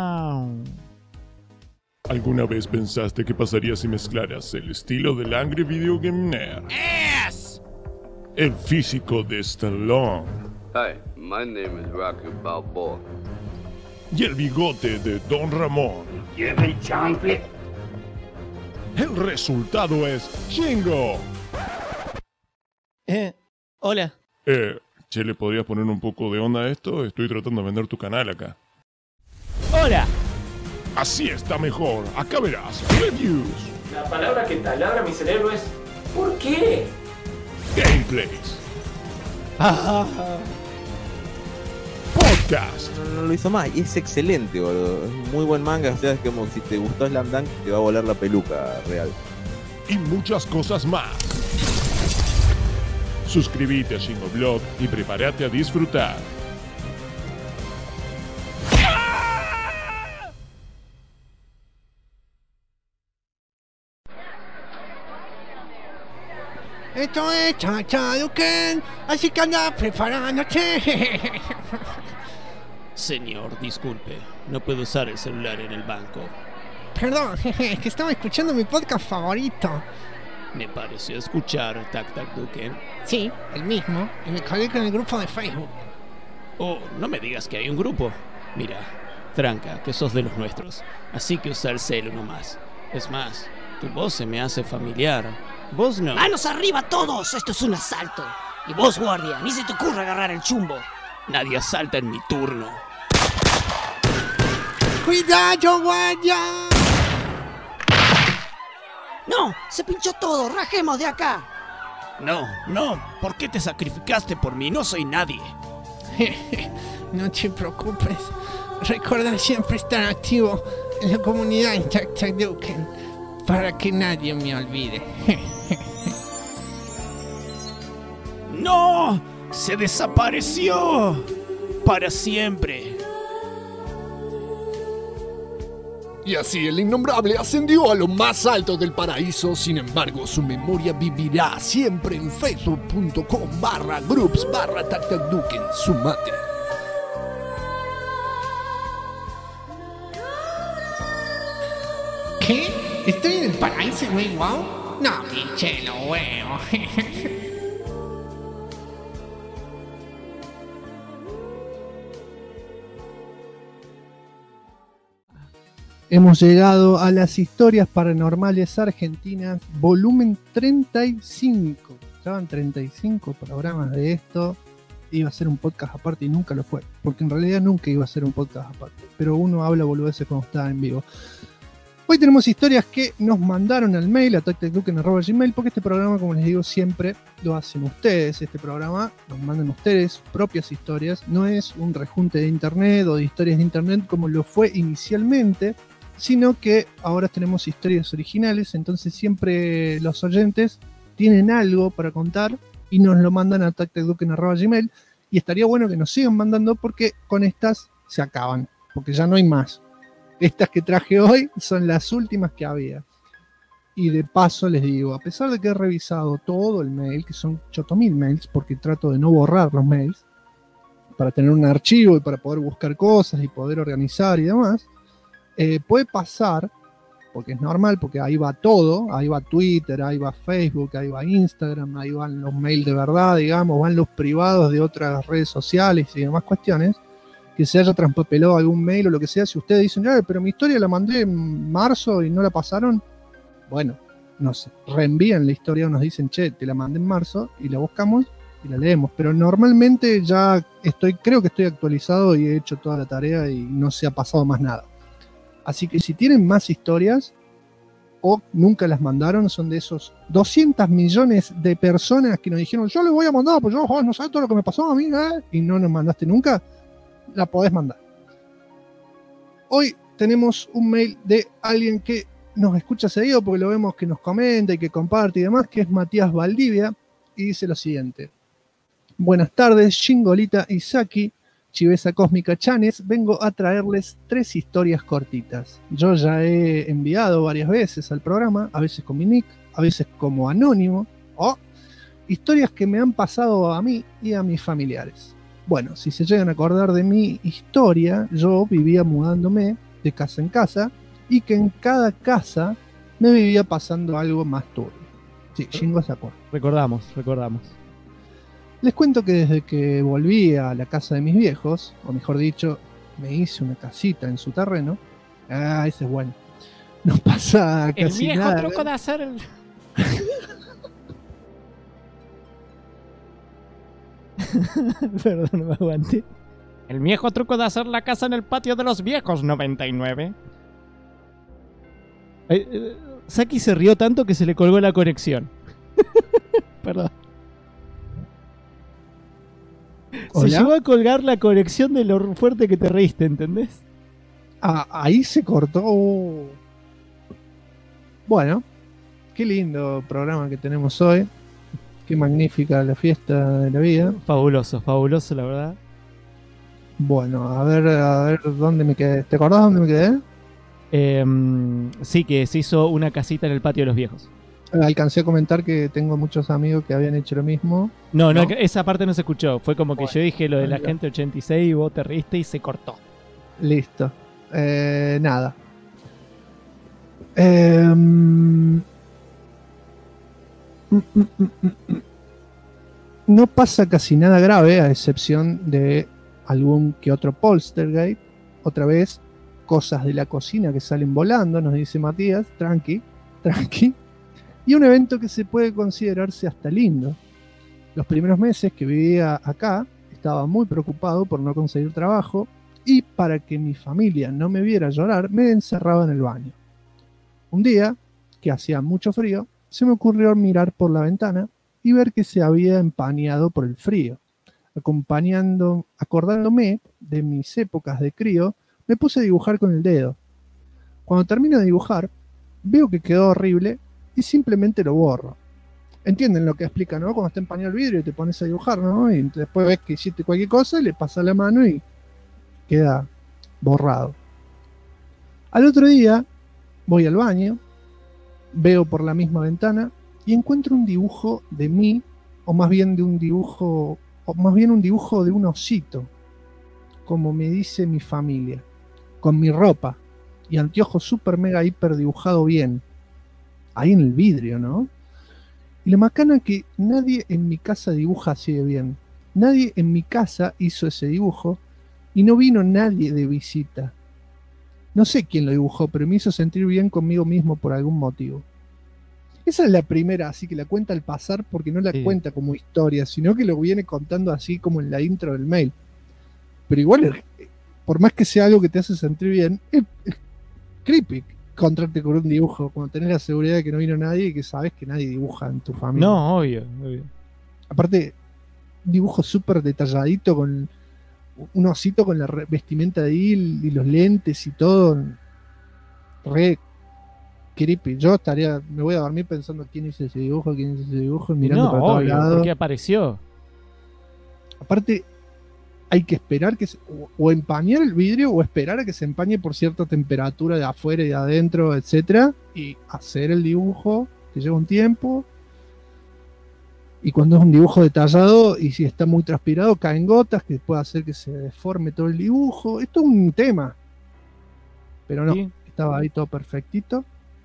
¿Alguna vez pensaste qué pasaría si mezclaras el estilo del Angry Video Game Nerd? ¡Es! El físico de Stallone. Hi, my name is Rocky Balboa. Y el bigote de Don Ramón. ¿Lleven chanfle? El resultado es Shingo. Hola. Che, ¿le podrías poner un poco de onda a esto? Estoy tratando de vender tu canal acá. Hola. Así está mejor. Acá verás. Reviews. La palabra que taladra mi cerebro es ¿por qué? Gameplays. Podcast. No lo hizo más y es excelente, boludo. Es muy buen manga. O sea, es como si te gustó Slam Dunk, te va a volar la peluca real. Y muchas cosas más. Suscríbete a Shingo Blog y prepárate a disfrutar. Esto es Chachaduken, así que anda preparándote. Señor, disculpe, no puedo usar el celular en el banco. Perdón, es que estaba escuchando mi podcast favorito. Me pareció escuchar Tac Tac Duken. Sí, el mismo, y me colgué con el grupo de Facebook. Oh, no me digas que hay un grupo. Mira, tranca, que sos de los nuestros, así que usa el celu nomás. Es más, tu voz se me hace familiar. Vos no. ¡Manos arriba todos! ¡Esto es un asalto! Y vos, guardia, ni se te ocurra agarrar el chumbo. Nadie asalta en mi turno. ¡Cuidado, guardia! ¡No! ¡Se pinchó todo! ¡Rajemos de acá! No, ¿por qué te sacrificaste por mí? No soy nadie. No te preocupes. Recuerda siempre estar activo en la comunidad en Tac Tac Duken para que nadie me olvide. ¡No! ¡Se desapareció! ¡Para siempre! Y así el innombrable ascendió a lo más alto del paraíso. Sin embargo, su memoria vivirá siempre en facebook.com/groups/TacTacDuken. Sumate. ¿Qué? ¿Estoy en el paraíso, güey? ¿Wow? No, pinche, no, huevo. Hemos llegado a las historias paranormales argentinas, volumen 35. Estaban 35 programas de esto. Iba a ser un podcast aparte y nunca lo fue. Porque en realidad nunca iba a ser un podcast aparte. Pero uno habla boludeces cuando está en vivo. Hoy tenemos historias que nos mandaron al mail a tactecduken@gmail, porque este programa, como les digo, siempre lo hacen ustedes. Este programa nos mandan ustedes sus propias historias, no es un rejunte de internet o de historias de internet como lo fue inicialmente, sino que ahora tenemos historias originales, entonces siempre los oyentes tienen algo para contar y nos lo mandan a tactecduken@gmail, y estaría bueno que nos sigan mandando porque con estas se acaban, porque ya no hay más. Estas que traje hoy son las últimas que había. Y de paso les digo, a pesar de que he revisado todo el mail, que son 8000 mails, porque trato de no borrar los mails, para tener un archivo y para poder buscar cosas y poder organizar y demás, puede pasar, porque es normal, porque ahí va todo, ahí va Twitter, ahí va Facebook, ahí va Instagram, ahí van los mails de verdad, digamos, van los privados de otras redes sociales y demás cuestiones, que se haya traspapelado algún mail o lo que sea. Si ustedes dicen, pero mi historia la mandé en marzo y no la pasaron, bueno, no sé, reenvían la historia o nos dicen, che, te la mandé en marzo, y la buscamos y la leemos. Pero normalmente ya creo que estoy actualizado y he hecho toda la tarea y no se ha pasado más nada. Así que si tienen más historias o nunca las mandaron, son de esos 200 millones de personas que nos dijeron, yo les voy a mandar, pues yo no sé todo lo que me pasó a mí, y no nos mandaste nunca, la podés mandar. Hoy tenemos un mail de alguien que nos escucha seguido, porque lo vemos que nos comenta y que comparte y demás, que es Matías Valdivia, y dice lo siguiente: buenas tardes, Shingolita y Saki, Chivesa Cósmica Chanes, vengo a traerles 3 historias cortitas. Yo ya he enviado varias veces al programa, a veces con mi nick, a veces como anónimo, o historias que me han pasado a mí y a mis familiares. Bueno, si se llegan a acordar de mi historia, yo vivía mudándome de casa en casa, y que en cada casa me vivía pasando algo más turbio. Sí, Shingo se acuerda. Recordamos. Les cuento que desde que volví a la casa de mis viejos, o mejor dicho, me hice una casita en su terreno. Ese es bueno. No pasa casi nada. El viejo truco de hacer el... Perdón, me aguanté. El viejo truco de hacer la casa en el patio de los viejos 99. Saki se rió tanto que se le colgó la conexión. Perdón. ¿Hola? Se llegó a colgar la conexión de lo fuerte que te reíste, ¿entendés? Ahí se cortó. Bueno, qué lindo programa que tenemos hoy. Qué magnífica la fiesta de la vida. Fabuloso, la verdad. Bueno, a ver dónde me quedé. ¿Te acordás dónde me quedé? Sí, que se hizo una casita en el patio de los viejos. Alcancé a comentar que tengo muchos amigos que habían hecho lo mismo. No, esa parte no se escuchó. Fue como que yo dije lo de la gente 86 y vos te reíste y se cortó. Listo. Nada. No pasa casi nada grave, a excepción de algún que otro poltergeist. Otra vez, cosas de la cocina que salen volando, nos dice Matías. Tranqui. Y un evento que se puede considerarse hasta lindo. Los primeros meses que vivía acá, estaba muy preocupado por no conseguir trabajo, y para que mi familia no me viera llorar, me encerraba en el baño. Un día, que hacía mucho frío, se me ocurrió mirar por la ventana y ver que se había empañado por el frío. Acordándome de mis épocas de crío, me puse a dibujar con el dedo. Cuando termino de dibujar, veo que quedó horrible y simplemente lo borro. Entienden lo que explica, ¿no? Cuando está empañado el vidrio y te pones a dibujar, ¿no? Y después ves que hiciste cualquier cosa, le pasas la mano y queda borrado. Al otro día, voy al baño, veo por la misma ventana y encuentro un dibujo de mí, o más bien un dibujo de un osito, como me dice mi familia, con mi ropa y anteojos super mega hiper dibujado bien, ahí en el vidrio, ¿no? Y lo macana es que nadie en mi casa dibuja así de bien. Nadie en mi casa hizo ese dibujo y no vino nadie de visita. No sé quién lo dibujó, pero me hizo sentir bien conmigo mismo por algún motivo. Esa es la primera, así que la cuenta al pasar, porque no la cuenta como historia, sino que lo viene contando así como en la intro del mail. Pero igual, por más que sea algo que te hace sentir bien, es creepy. encontrarte con un dibujo cuando tenés la seguridad de que no vino nadie y que sabes que nadie dibuja en tu familia? No, obvio. Aparte, dibujo súper detalladito con un osito con la vestimenta de él y los lentes y todo. Re creepy. Yo me voy a dormir pensando quién hizo ese dibujo, y mirando para todos lados. ¿Por qué apareció? Aparte, hay que esperar que o empañar el vidrio o esperar a que se empañe por cierta temperatura de afuera y de adentro, etcétera, y hacer el dibujo, que lleva un tiempo. Y cuando es un dibujo detallado y si está muy transpirado, caen gotas que puede hacer que se deforme todo el dibujo. Esto es un tema. Pero no, ¿sí? Estaba ahí todo perfectito.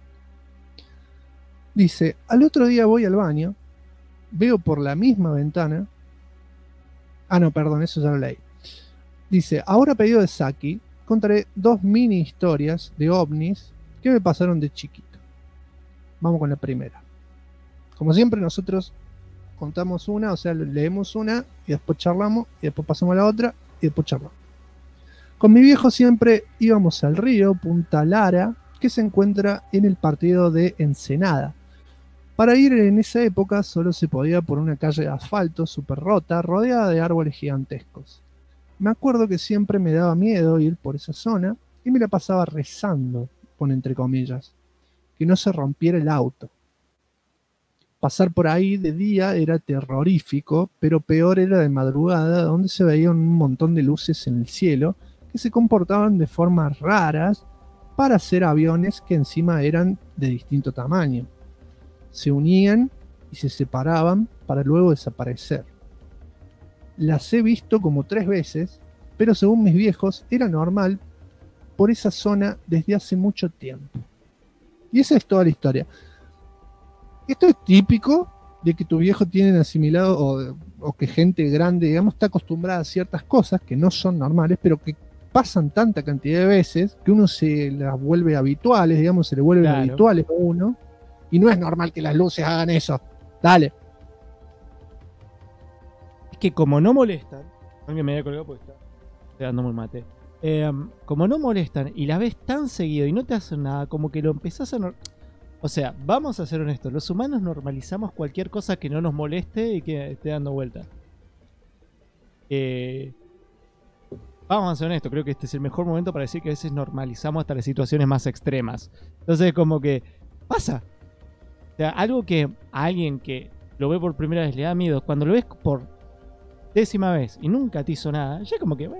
Dice, al otro día voy al baño, veo por la misma ventana. Ah, no, perdón, eso ya lo leí. Dice, ahora a pedido de Saki, contaré 2 mini historias de ovnis que me pasaron de chiquito. Vamos con la primera. Como siempre, nosotros contamos una, o sea, leemos una y después charlamos y después pasamos a la otra y después charlamos. Con mi viejo siempre íbamos al río Punta Lara, que se encuentra en el partido de Ensenada. Para ir en esa época solo se podía por una calle de asfalto súper rota, rodeada de árboles gigantescos. Me acuerdo que siempre me daba miedo ir por esa zona y me la pasaba rezando, pone entre comillas, que no se rompiera el auto. Pasar por ahí de día era terrorífico, pero peor era de madrugada, donde se veían un montón de luces en el cielo que se comportaban de formas raras para ser aviones que encima eran de distinto tamaño. Se unían y se separaban para luego desaparecer. Las he visto como 3 veces, pero según mis viejos era normal por esa zona desde hace mucho tiempo. Y esa es toda la historia. Esto es típico de que tu viejo tienen asimilado o que gente grande, digamos, está acostumbrada a ciertas cosas que no son normales, pero que pasan tanta cantidad de veces que uno se las vuelve habituales, digamos, se le vuelven habituales a uno, y no es normal que las luces hagan eso. Dale. Es que como no molestan, aunque me había colgado porque estoy dándome el mate, como no molestan y las ves tan seguido y no te hacen nada, como que lo empezás a... O sea, vamos a ser honestos, los humanos normalizamos cualquier cosa que no nos moleste y que esté dando vuelta. Vamos a ser honestos, creo que este es el mejor momento para decir que a veces normalizamos hasta las situaciones más extremas. Entonces como que pasa. O sea, algo que a alguien que lo ve por primera vez le da miedo, cuando lo ves por 10ª vez y nunca te hizo nada, ya como que,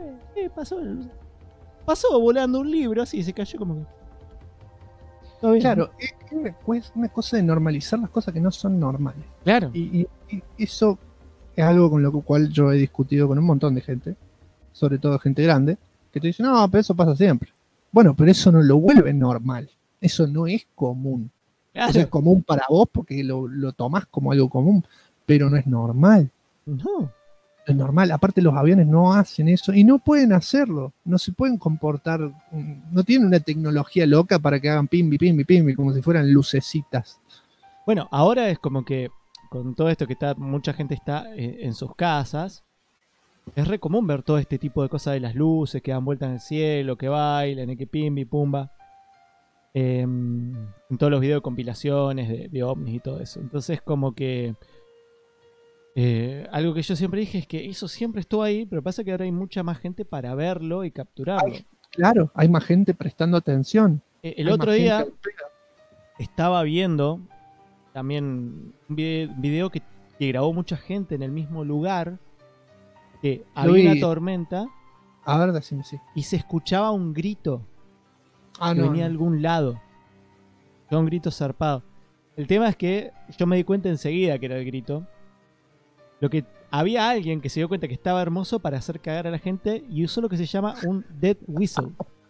pasó volando un libro así y se cayó como que... Claro, es una cosa de normalizar las cosas que no son normales. Claro. Y eso es algo con lo cual yo he discutido con un montón de gente, sobre todo gente grande, que te dice, no, pero eso pasa siempre. Bueno, pero eso no lo vuelve normal. Eso no es común. Claro. Eso es común para vos porque lo tomás como algo común, pero no es normal. No. Es normal, aparte los aviones no hacen eso y no pueden hacerlo, no se pueden comportar, no tienen una tecnología loca para que hagan pimbi, pimbi, pimbi, como si fueran lucecitas. Bueno, ahora es como que con todo esto que mucha gente está en sus casas, es re común ver todo este tipo de cosas de las luces que dan vueltas en el cielo, que bailan, y que pimbi, pumba, en todos los videos de compilaciones de ovnis y todo eso. Entonces como que... algo que yo siempre dije es que eso siempre estuvo ahí, pero pasa que ahora hay mucha más gente para verlo y capturarlo. Claro, hay más gente prestando atención. El otro día estaba viendo también un video que grabó mucha gente en el mismo lugar, que había una tormenta. A ver, decime, sí. Y se escuchaba un grito que venía de algún lado. Era un grito zarpado. El tema es que yo me di cuenta enseguida que era el grito. Lo que había alguien que se dio cuenta que estaba hermoso para hacer cagar a la gente y usó lo que se llama un death whistle.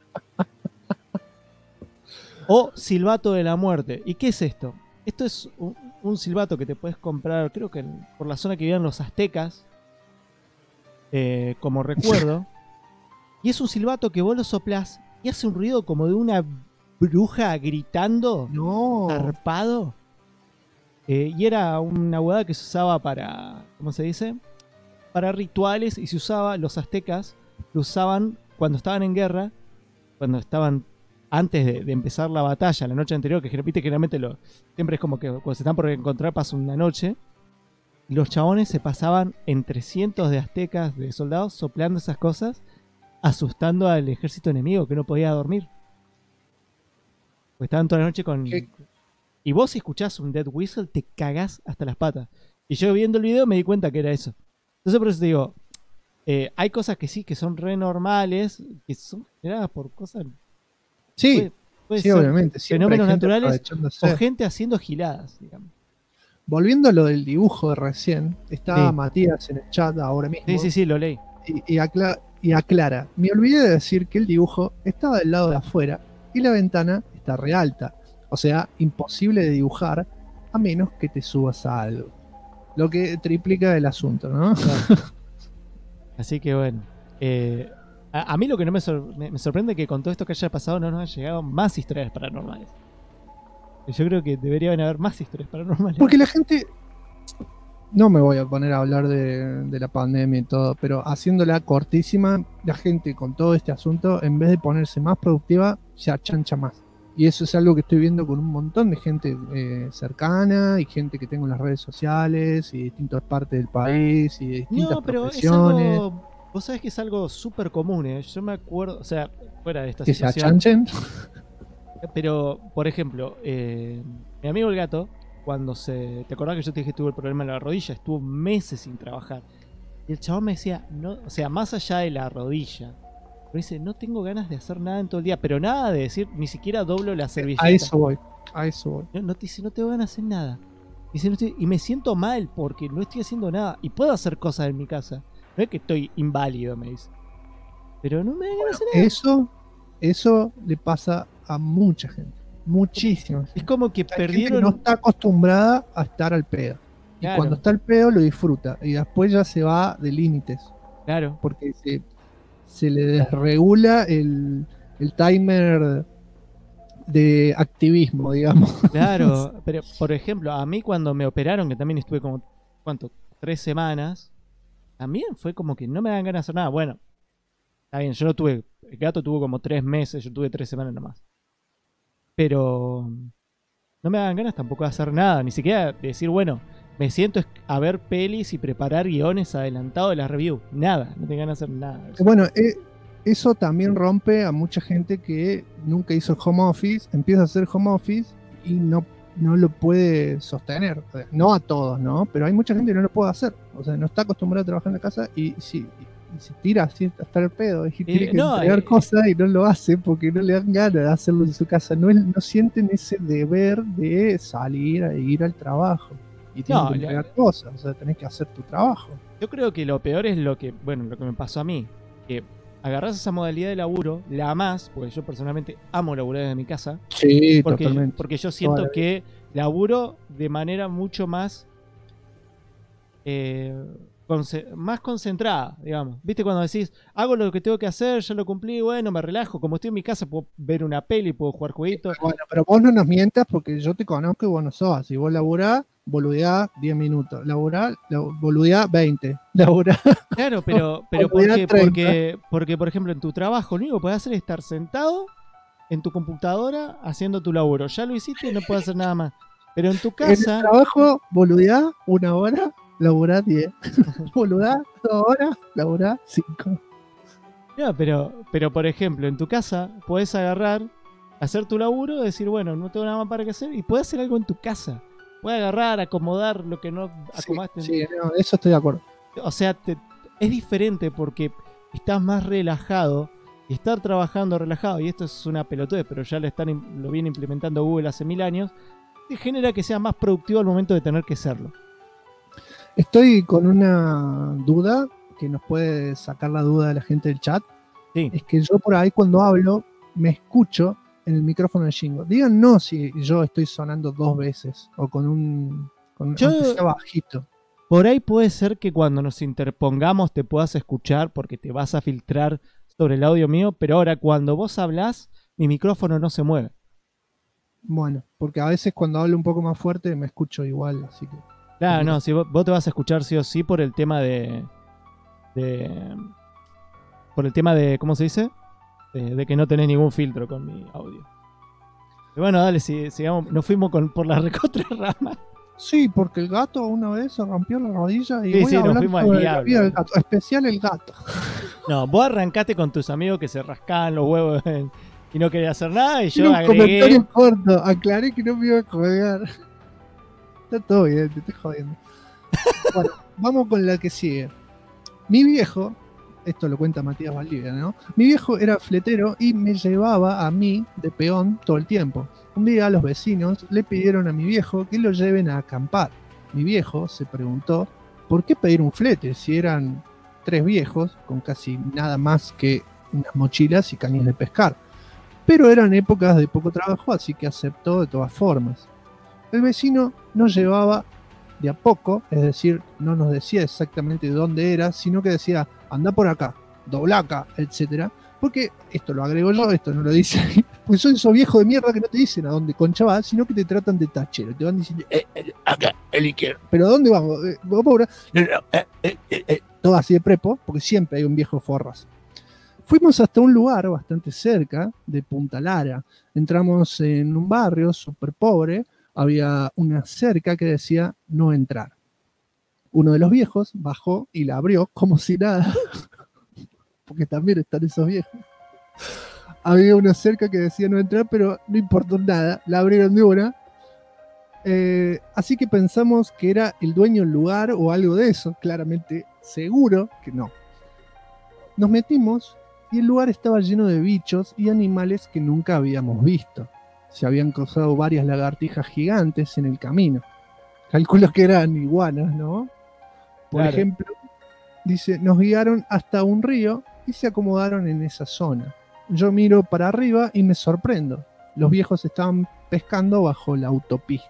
O silbato de la muerte. ¿Y qué es esto? Esto es un silbato que te puedes comprar, creo que por la zona que vivían los aztecas, como recuerdo. Y es un silbato que vos lo soplás y hace un ruido como de una bruja gritando, zarpado. Y era una huevada que se usaba para, ¿cómo se dice? Para rituales, y se usaba, los aztecas lo usaban cuando estaban en guerra, cuando estaban antes de empezar la batalla, la noche anterior, que repite generalmente siempre es como que cuando se están por encontrar pasa una noche, y los chabones se pasaban entre cientos de aztecas, de soldados, soplando esas cosas, asustando al ejército enemigo que no podía dormir. Porque estaban toda la noche con... ¿Qué? Y vos si escuchás un death whistle te cagás hasta las patas. Y yo viendo el video me di cuenta que era eso. Entonces por eso te digo, hay cosas que sí, que son re normales, que son generadas por cosas... Sí, puede sí, ser obviamente. Siempre hay fenómenos gente naturales aprovechándose. o gente haciendo giladas, digamos. Volviendo a lo del dibujo de recién, está Sí. Matías en el chat ahora mismo. Sí, lo leí. Y aclara, me olvidé de decir que el dibujo estaba del lado de afuera y la ventana está re alta. O sea, imposible de dibujar a menos que te subas a algo. Lo que triplica el asunto, ¿no? Así que bueno. A mí lo que no me sorprende es que con todo esto que haya pasado no nos han llegado más historias paranormales. Yo creo que deberían haber más historias paranormales. Porque la gente... No me voy a poner a hablar de la pandemia y todo, pero haciéndola cortísima, la gente con todo este asunto, en vez de ponerse más productiva, se achancha más. Y eso es algo que estoy viendo con un montón de gente cercana y gente que tengo en las redes sociales y distintas partes del país y de distintas profesiones. Es algo, vos sabés que es algo súper común, ¿eh? Yo me acuerdo, o sea, fuera de esta Que se situación. achanchen. Pero, por ejemplo, mi amigo el gato, cuando ¿te acordás que yo te dije que tuvo el problema en la rodilla? Estuvo meses sin trabajar. Y el chabón me decía, no, o sea, más allá de la rodilla, me dice, no tengo ganas de hacer nada en todo el día, pero nada de decir, ni siquiera doblo la servilleta. A eso voy. Dice, no tengo ganas de hacer nada. Dice, y me siento mal porque no estoy haciendo nada. Y puedo hacer cosas en mi casa. No es que estoy inválido, me dice. Pero no me da ganas de hacer nada. Eso le pasa a mucha gente. Muchísima gente. Es como que Hay perdieron... gente que no está acostumbrada a estar al pedo. Claro. Y cuando está al pedo lo disfruta. Y después ya se va de límites. Claro. Porque se le desregula el timer de activismo, digamos. Claro, pero por ejemplo, a mí cuando me operaron, que también estuve como, ¿cuánto? 3 semanas, también fue como que no me dan ganas de hacer nada. Bueno, está bien, yo no tuve, el gato tuvo como 3 meses, yo tuve 3 semanas nomás. Pero no me dan ganas tampoco de hacer nada, ni siquiera de decir, bueno, me siento a ver pelis y preparar guiones adelantados de la review. Nada, no tengo ganas de hacer nada. Bueno, eso también rompe a mucha gente que nunca hizo home office, empieza a hacer home office y no lo puede sostener. No a todos, ¿no? Pero hay mucha gente que no lo puede hacer. O sea, no está acostumbrada a trabajar en la casa y se tira así hasta el pedo. Y tiene que entregar cosas y no lo hace porque no le dan ganas de hacerlo en su casa. No sienten ese deber de salir a ir al trabajo. Y tienen que entregar cosas. O sea, tenés que hacer tu trabajo. Yo creo que lo peor es lo que me pasó a mí. Que agarrás esa modalidad de laburo, la amás, porque yo personalmente amo laburar desde mi casa. Sí, totalmente. Porque yo siento que laburo de manera mucho más más concentrada, digamos. ¿Viste cuando decís, hago lo que tengo que hacer, ya lo cumplí, bueno, me relajo, como estoy en mi casa puedo ver una peli, puedo jugar jueguitos? Bueno, pero vos no nos mientas porque yo te conozco y vos no sos así. Vos laburás, boludeás 10 minutos, boludeás 20, laburás. Claro, pero porque, por ejemplo, en tu trabajo lo único que podés hacer es estar sentado en tu computadora haciendo tu laburo. Ya lo hiciste y no puedes hacer nada más. Pero en tu casa... En el trabajo, boludeás 1 hora, laburás 10. Boludás 2 horas, laburás 5. No, pero por ejemplo, en tu casa podés agarrar, hacer tu laburo, decir, bueno, no tengo nada más para que hacer, y podés hacer algo en tu casa. Puedes agarrar, acomodar lo que no acomodaste. Sí, no, eso estoy de acuerdo. O sea, es diferente porque estás más relajado. Y estar trabajando relajado, y esto es una pelotudez, pero ya lo viene implementando Google hace 1000 años, te genera que sea más productivo al momento de tener que serlo. Estoy con una duda que nos puede sacar la duda de la gente del chat. Sí. Es que yo por ahí cuando hablo me escucho en el micrófono de Shingo. Díganos si yo estoy sonando 2 veces o con aunque sea bajito. Por ahí puede ser que cuando nos interpongamos te puedas escuchar porque te vas a filtrar sobre el audio mío, pero ahora cuando vos hablás mi micrófono no se mueve. Bueno, porque a veces cuando hablo un poco más fuerte me escucho igual, así que... Claro, no, si vos te vas a escuchar sí o sí por el tema por el tema de, ¿cómo se dice? de que no tenés ningún filtro con mi audio. Y bueno, dale, sigamos. Nos fuimos por la recontra rama. Sí, porque el gato una vez se rompió la rodilla y Sí, voy sí, a nos hablar fuimos al sobre la diablo. vida del gato, especial el gato. No, vos arrancaste con tus amigos que se rascaban los huevos y no querías hacer nada y Tiene yo un agregué... comentario corto, aclaré que no me iba a colgar. Está todo bien, te estoy jodiendo. Bueno, vamos con la que sigue. Mi viejo, esto lo cuenta Matías Valdivia, ¿no? Mi viejo era fletero y me llevaba a mí de peón todo el tiempo. Un día los vecinos le pidieron a mi viejo que lo lleven a acampar. Mi viejo se preguntó por qué pedir un flete si eran 3 viejos con casi nada más que unas mochilas y cañas de pescar. Pero eran épocas de poco trabajo, así que aceptó de todas formas. El vecino nos llevaba de a poco, es decir, no nos decía exactamente dónde era, sino que decía, anda por acá, dobla acá, etc. Porque esto lo agrego yo, esto no lo dice ahí, pues son esos viejos de mierda que no te dicen a dónde concha vas, sino que te tratan de tachero, te van diciendo, acá, el izquierdo. ¿Pero a dónde vamos? ¿Vamos por todo así de prepo, porque siempre hay un viejo forras. Fuimos hasta un lugar bastante cerca de Punta Lara. Entramos en un barrio súper pobre. Había una cerca que decía no entrar. Uno de los viejos bajó y la abrió como si nada. Porque también están esos viejos. Había una cerca que decía no entrar, pero no importó nada. La abrieron de una. Así que pensamos que era el dueño del lugar o algo de eso. Claramente, seguro que no. Nos metimos y el lugar estaba lleno de bichos y animales que nunca habíamos visto. Se habían cruzado varias lagartijas gigantes en el camino. Calculo que eran iguanas, ¿no? Por Claro. ejemplo, dice, nos guiaron hasta un río y se acomodaron en esa zona. Yo miro para arriba y me sorprendo. Los viejos estaban pescando bajo la autopista.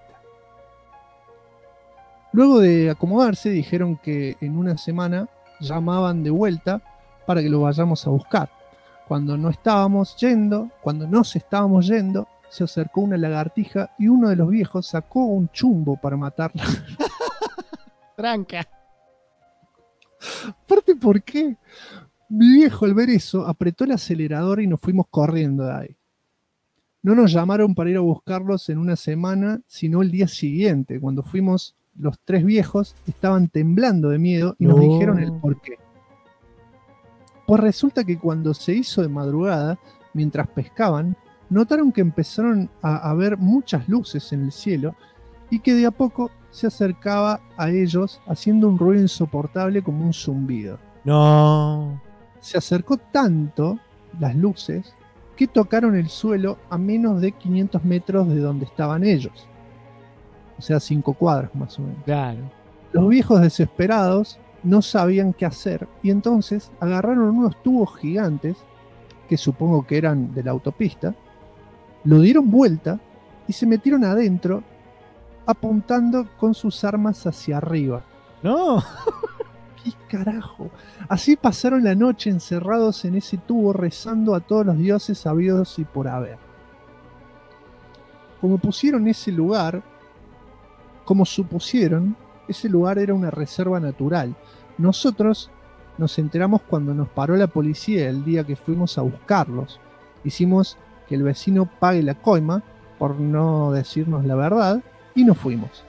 Luego de acomodarse, dijeron que en una semana llamaban de vuelta para que lo vayamos a buscar. Cuando nos estábamos yendo, se acercó una lagartija y uno de los viejos sacó un chumbo para matarla. Tranca. Aparte, ¿por qué? Mi viejo al ver eso apretó el acelerador y nos fuimos corriendo de ahí. No nos llamaron para ir a buscarlos en una semana, sino el día siguiente. Cuando fuimos, los 3 viejos estaban temblando de miedo y nos dijeron el porqué. Pues resulta que cuando se hizo de madrugada, mientras pescaban, notaron que empezaron a ver muchas luces en el cielo y que de a poco se acercaba a ellos haciendo un ruido insoportable como un zumbido. No. Se acercó tanto las luces que tocaron el suelo a menos de 500 metros de donde estaban ellos. O sea, 5 cuadras más o menos. Claro. Los viejos desesperados no sabían qué hacer y entonces agarraron unos tubos gigantes, que supongo que eran de la autopista, lo dieron vuelta y se metieron adentro apuntando con sus armas hacia arriba. No. ¿Qué carajo? Así pasaron la noche encerrados en ese tubo rezando a todos los dioses habidos y por haber. Como supusieron, ese lugar era una reserva natural. Nosotros nos enteramos cuando nos paró la policía el día que fuimos a buscarlos. Hicimos que el vecino pague la coima por no decirnos la verdad y nos fuimos.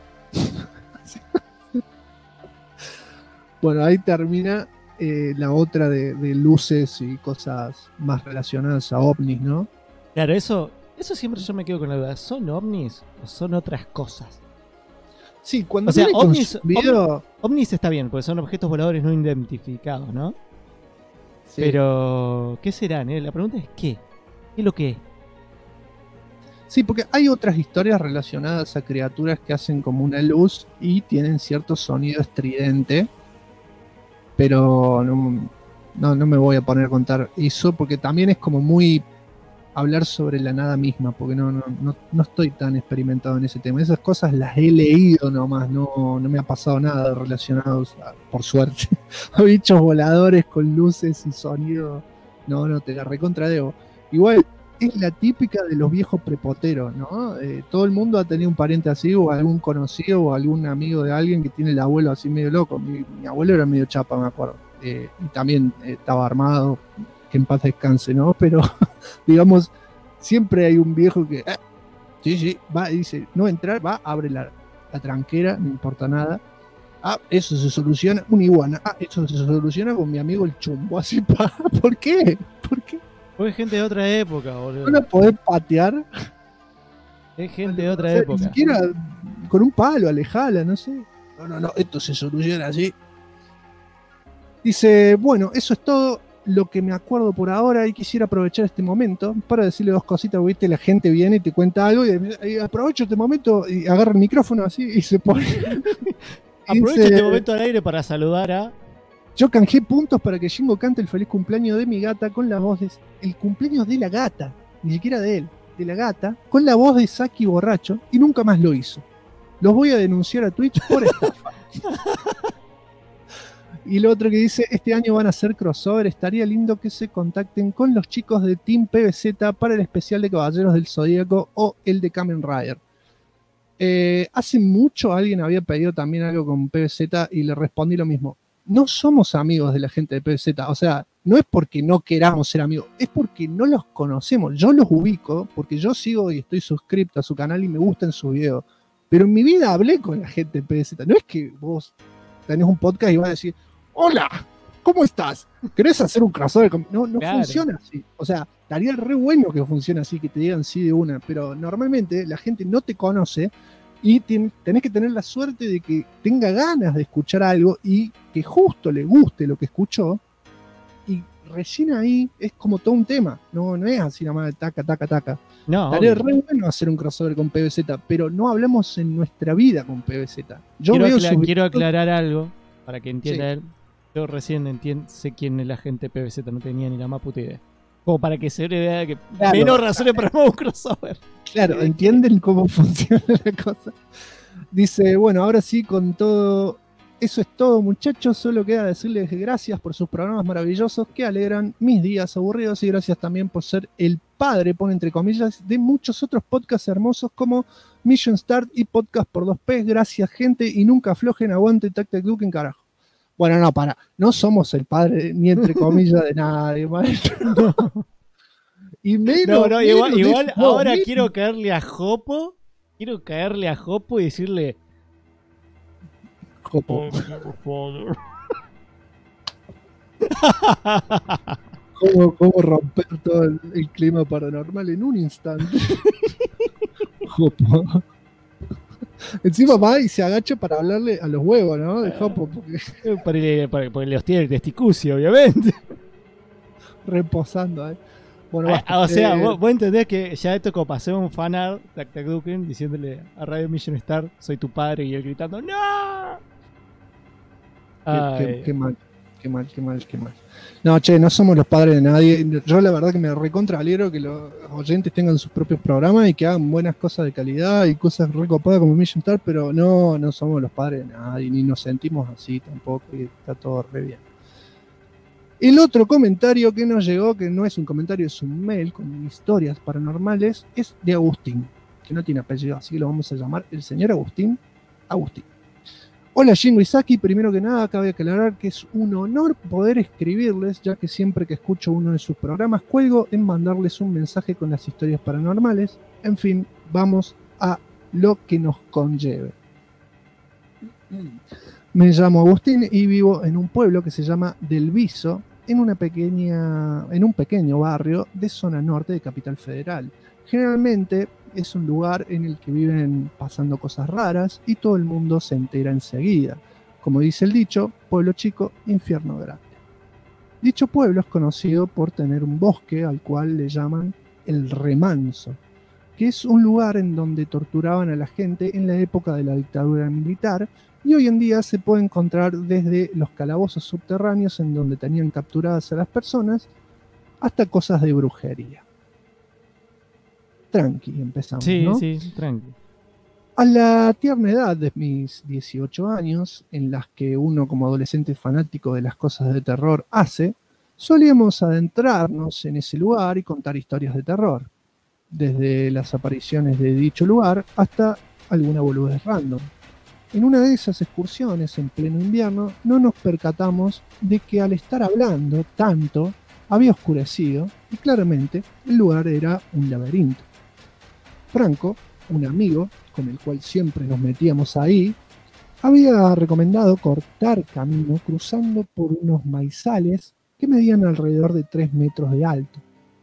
Bueno, ahí termina la otra de luces y cosas más relacionadas a ovnis, ¿no? Claro, eso siempre yo me quedo con la duda. ¿Son ovnis o son otras cosas? Sí, cuando O sea, viene ovnis está bien, porque son objetos voladores no identificados, ¿no? Sí. Pero, ¿qué serán? La pregunta es ¿qué? ¿Qué es lo que es? Sí, porque hay otras historias relacionadas a criaturas que hacen como una luz y tienen cierto sonido estridente, pero no me voy a poner a contar eso porque también es como muy hablar sobre la nada misma, porque no estoy tan experimentado en ese tema. Esas cosas las he leído nomás, no me ha pasado nada relacionado, por suerte, a bichos voladores con luces y sonido. No, te la recontradebo. Igual es la típica de los viejos prepoteros, ¿no? Todo el mundo ha tenido un pariente así, o algún conocido, o algún amigo de alguien que tiene el abuelo así medio loco. Mi abuelo era medio chapa, me acuerdo. Y también estaba armado, que en paz descanse, ¿no? Pero, digamos, siempre hay un viejo que, sí, va y dice, no entrar, va, abre la tranquera, no importa nada. Eso se soluciona, una iguana. Eso se soluciona con mi amigo el chumbo. Así, ¿por qué? Porque es gente de otra época, boludo. ¿No la podés patear? Es gente de otra época. Ni siquiera con un palo, alejala, no sé. No, esto se soluciona así. Dice, bueno, eso es todo lo que me acuerdo por ahora y quisiera aprovechar este momento para decirle dos cositas, ¿viste? La gente viene y te cuenta algo y aprovecho este momento y agarra el micrófono así y se pone... Aprovecho este momento al aire para saludar a... Yo canjeé puntos para que Shingo cante el feliz cumpleaños de mi gata con la voz de... El cumpleaños de la gata, ni siquiera de él, de la gata, con la voz de Saki borracho y nunca más lo hizo. Los voy a denunciar a Twitch por estafa. Y lo otro que dice, este año van a hacer crossover, estaría lindo que se contacten con los chicos de Team PBZ para el especial de Caballeros del Zodíaco o el de Kamen Rider. Hace mucho alguien había pedido también algo con PBZ y le respondí lo mismo. No somos amigos de la gente de PBZ, o sea, no es porque no queramos ser amigos, es porque no los conocemos. Yo los ubico porque yo sigo y estoy suscrito a su canal y me gustan sus videos, pero en mi vida hablé con la gente de PBZ. No es que vos tenés un podcast y vas a decir, hola, ¿cómo estás? ¿Querés hacer un crossover? No claro. Funciona así. O sea, estaría re bueno que funcione así, que te digan sí de una, pero normalmente la gente no te conoce y tenés que tener la suerte de que tenga ganas de escuchar algo y que justo le guste lo que escuchó, y recién ahí es como todo un tema, no es así nada más taca. No, estaría re bueno hacer un crossover con PBZ, pero no hablamos en nuestra vida con PBZ. Quiero aclarar algo para que entienda él. Yo recién sé quién es la gente de PBZ, no tenía ni la más puta idea. Como para que se dé idea de que claro, menos razones para un crossover. Claro, ¿entienden cómo funciona la cosa? Dice, bueno, ahora sí, con todo, eso es todo, muchachos. Solo queda decirles gracias por sus programas maravillosos que alegran mis días aburridos y gracias también por ser el padre, pone entre comillas, de muchos otros podcasts hermosos como Mission Start y Podcast por 2P. Gracias, gente, y nunca aflojen, aguante Tactic Duke en carajo. Bueno, no somos el padre, ni entre comillas, de nadie, maestro. No. Y menos. Igual ahora quiero caerle a Jopo. Quiero caerle a Jopo y decirle. Jopo. ¿Cómo romper todo el clima paranormal en un instante? Jopo. Encima va y se agacha para hablarle a los huevos, ¿no? De Jopo. Porque le hostia el testicucio, obviamente. Reposando, Bueno, o sea, vos entendés que ya esto como pasó un fanart de Duken diciéndole a Radio Mission Star, soy tu padre, y él gritando, ¡no! Qué mal. No, no somos los padres de nadie. Yo la verdad que me recontra alegro que los oyentes tengan sus propios programas y que hagan buenas cosas de calidad y cosas recopadas como Mission Star, pero no somos los padres de nadie, ni nos sentimos así tampoco, y está todo re bien. El otro comentario que nos llegó, que no es un comentario, es un mail con historias paranormales, es de Agustín, que no tiene apellido, así que lo vamos a llamar el señor Agustín. Hola Shingo y Saki, primero que nada cabe aclarar que es un honor poder escribirles, ya que siempre que escucho uno de sus programas cuelgo en mandarles un mensaje con las historias paranormales. En fin, vamos a lo que nos conlleve. Me llamo Agustín y vivo en un pueblo que se llama Del Viso, en un pequeño barrio de zona norte de Capital Federal. Generalmente es un lugar en el que viven pasando cosas raras y todo el mundo se entera enseguida. Como dice el dicho, pueblo chico, infierno grande. Dicho pueblo es conocido por tener un bosque al cual le llaman el Remanso, que es un lugar en donde torturaban a la gente en la época de la dictadura militar, y hoy en día se puede encontrar desde los calabozos subterráneos en donde tenían capturadas a las personas hasta cosas de brujería. Tranqui, empezamos, ¿no? Sí, tranqui. A la tierna edad de mis 18 años, en las que uno como adolescente fanático de las cosas de terror solíamos adentrarnos en ese lugar y contar historias de terror, desde las apariciones de dicho lugar hasta alguna boludez random. En una de esas excursiones en pleno invierno no nos percatamos de que al estar hablando tanto había oscurecido y claramente el lugar era un laberinto. Franco, un amigo con el cual siempre nos metíamos ahí, había recomendado cortar camino cruzando por unos maizales que medían alrededor de 3 metros de alto.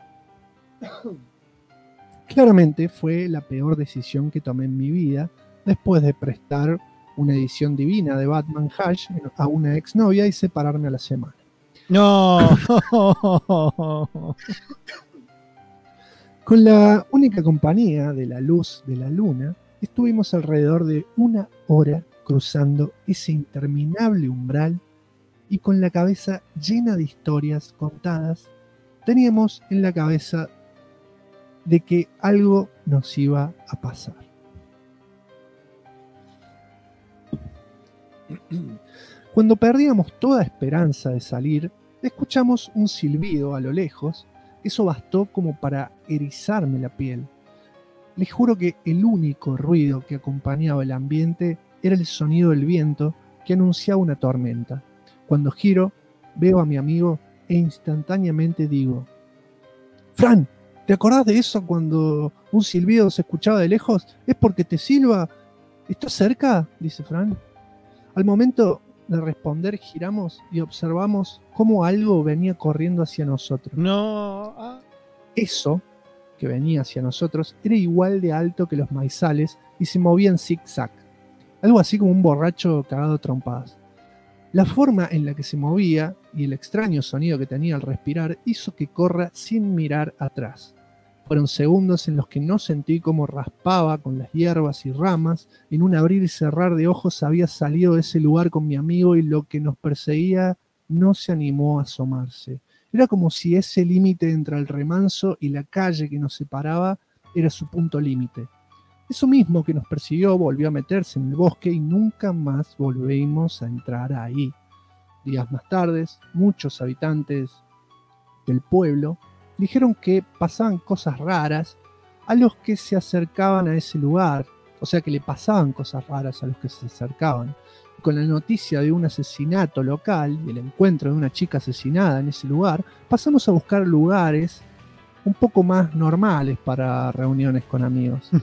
Claramente fue la peor decisión que tomé en mi vida después de prestar una edición divina de Batman Hush a una exnovia y separarme a la semana. No. Con la única compañía de la luz de la luna, estuvimos alrededor de 1 hora cruzando ese interminable umbral y con la cabeza llena de historias contadas, teníamos en la cabeza de que algo nos iba a pasar. Cuando perdíamos toda esperanza de salir, escuchamos un silbido a lo lejos. Eso bastó como para erizarme la piel. Les juro que el único ruido que acompañaba el ambiente era el sonido del viento que anunciaba una tormenta. Cuando giro, veo a mi amigo e instantáneamente digo: Fran, ¿te acordás de eso cuando un silbido se escuchaba de lejos? ¿Es porque te silba? ¿Estás cerca?, dice Fran. Al momento de responder, giramos y observamos cómo algo venía corriendo hacia nosotros. No. Eso que venía hacia nosotros era igual de alto que los maizales y se movía en zig-zag. Algo así como un borracho cagado a trompadas. La forma en la que se movía y el extraño sonido que tenía al respirar hizo que corra sin mirar atrás. Fueron segundos en los que no sentí cómo raspaba con las hierbas y ramas. En un abrir y cerrar de ojos había salido de ese lugar con mi amigo y lo que nos perseguía no se animó a asomarse. Era como si ese límite entre el remanso y la calle que nos separaba era su punto límite. Eso mismo que nos persiguió volvió a meterse en el bosque y nunca más volvimos a entrar ahí. Días más tarde, muchos habitantes del pueblo dijeron que pasaban cosas raras a los que se acercaban a ese lugar. O sea, que le pasaban cosas raras a los que se acercaban. Con la noticia de un asesinato local y el encuentro de una chica asesinada en ese lugar, pasamos a buscar lugares un poco más normales para reuniones con amigos.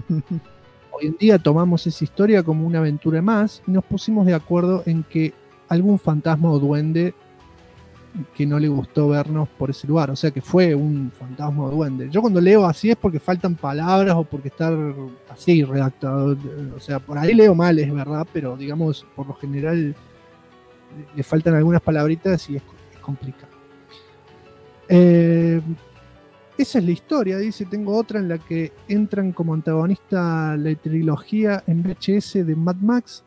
Hoy en día tomamos esa historia como una aventura más y nos pusimos de acuerdo en que algún fantasma o duende que no le gustó vernos por ese lugar, o sea que fue un fantasma o duende. Yo cuando leo así es porque faltan palabras o porque está así redactado, o sea, por ahí leo mal, es verdad, pero digamos, por lo general le faltan algunas palabritas y es complicado. Esa es la historia, dice. Tengo otra en la que entran como antagonista la trilogía en VHS de Mad Max,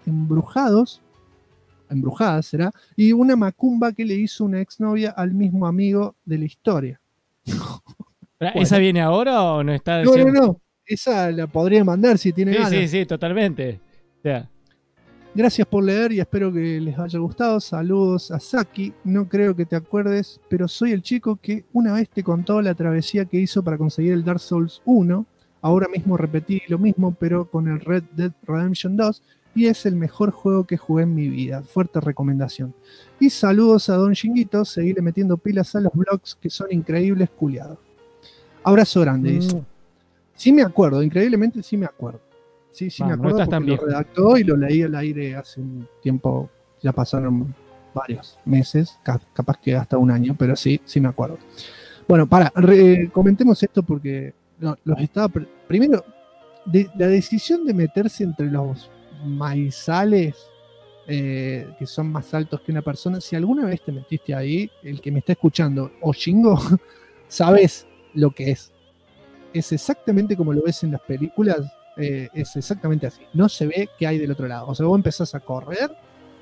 Embrujadas será, y una macumba que le hizo una exnovia al mismo amigo de la historia. ¿Esa viene ahora o no está? No, esa la podría mandar si tiene ganas. Sí, totalmente. O sea. Gracias por leer y espero que les haya gustado. Saludos a Saki. No creo que te acuerdes, pero soy el chico que una vez te contó la travesía que hizo para conseguir el Dark Souls 1. Ahora mismo repetí lo mismo, pero con el Red Dead Redemption 2. Y es el mejor juego que jugué en mi vida. Fuerte recomendación. Y saludos a Don Chinguito. Seguirle metiendo pilas a los blogs que son increíbles, culiados. Abrazo grande, dice. Sí me acuerdo, increíblemente sí me acuerdo. Sí, me acuerdo no porque lo redactó y lo leí al aire hace un tiempo. Ya pasaron varios meses, capaz que hasta un año, pero sí me acuerdo. Bueno, comentemos esto porque los estaba... Primero, la decisión de meterse entre los maizales que son más altos que una persona, si alguna vez te metiste ahí, el que me está escuchando, o chingo, sabes lo que es. Es exactamente como lo ves en las películas, es exactamente así. No se ve qué hay del otro lado. O sea, vos empezás a correr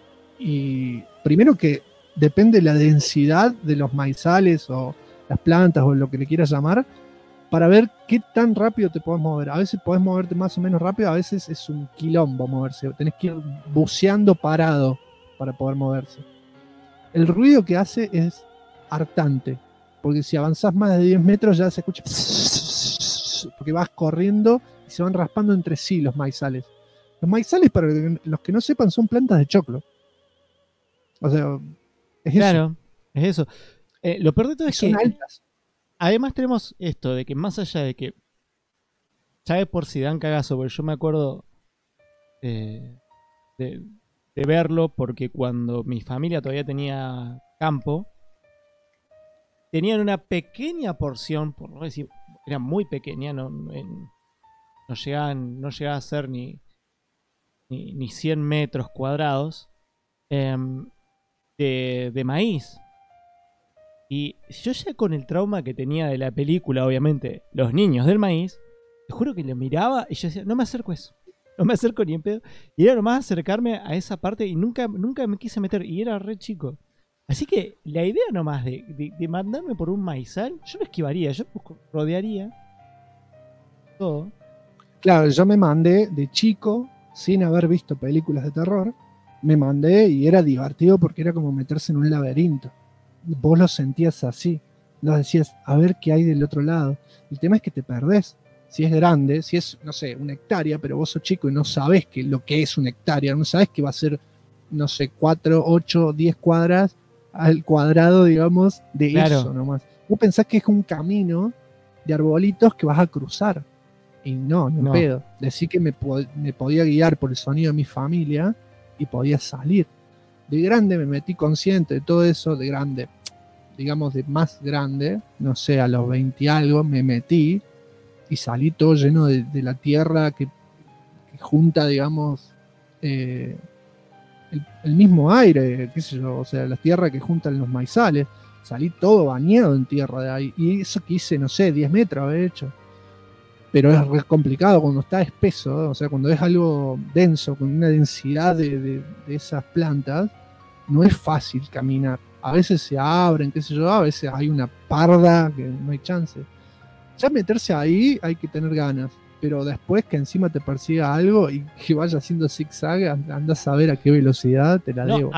y primero que depende de la densidad de los maizales o las plantas o lo que le quieras llamar, para ver qué tan rápido te podés mover. A veces podés moverte más o menos rápido, a veces es un quilombo moverse. Tenés que ir buceando parado para poder moverse. El ruido que hace es hartante, porque si avanzás más de 10 metros ya se escucha, porque vas corriendo y se van raspando entre sí los maizales. Los maizales, para los que no sepan, son plantas de choclo. O sea, es claro, eso. Es eso. Lo peor de todo es que son altas. además tenemos esto de que más allá de que ya de por si dan cagazo, porque yo me acuerdo de verlo porque cuando mi familia todavía tenía campo, tenían una pequeña porción, por no decir, era muy pequeña, no llegaba a ser ni 100 metros cuadrados de maíz. Y yo ya con el trauma que tenía de la película, obviamente, Los Niños del Maíz, te juro que lo miraba y yo decía, no me acerco a eso. No me acerco ni en pedo. Y era nomás acercarme a esa parte y nunca me quise meter. Y era re chico. Así que la idea nomás de mandarme por un maizal, yo lo esquivaría. Yo rodearía todo. Claro, yo me mandé de chico, sin haber visto películas de terror, me mandé y era divertido porque era como meterse en un laberinto. Vos lo sentías así, lo decías, a ver qué hay del otro lado. El tema es que te perdés. Si es grande, si es, no sé, una hectárea, pero vos sos chico y no sabés lo que es una hectárea, no sabés que va a ser, no sé, 4, 8, 10 cuadras al cuadrado, digamos, de Claro. eso nomás. Vos pensás que es un camino de arbolitos que vas a cruzar. Y no. Pedo. Decir que me podía guiar por el sonido de mi familia y podía salir. De grande me metí consciente de todo eso, de grande, digamos de más grande, no sé, a los 20 y algo me metí y salí todo lleno de la tierra que junta, digamos, el mismo aire, qué sé yo, o sea, la tierra que juntan los maizales. Salí todo bañado en tierra de ahí. Y eso que hice, no sé, 10 metros había hecho. Pero es re complicado cuando está espeso, ¿no? O sea, cuando es algo denso, con una densidad de esas plantas, no es fácil caminar. A veces se abren, qué sé yo, a veces hay una parda que no hay chance. Ya meterse ahí hay que tener ganas, pero después que encima te persiga algo y que vaya haciendo zigzag, andás a ver a qué velocidad, te la debo.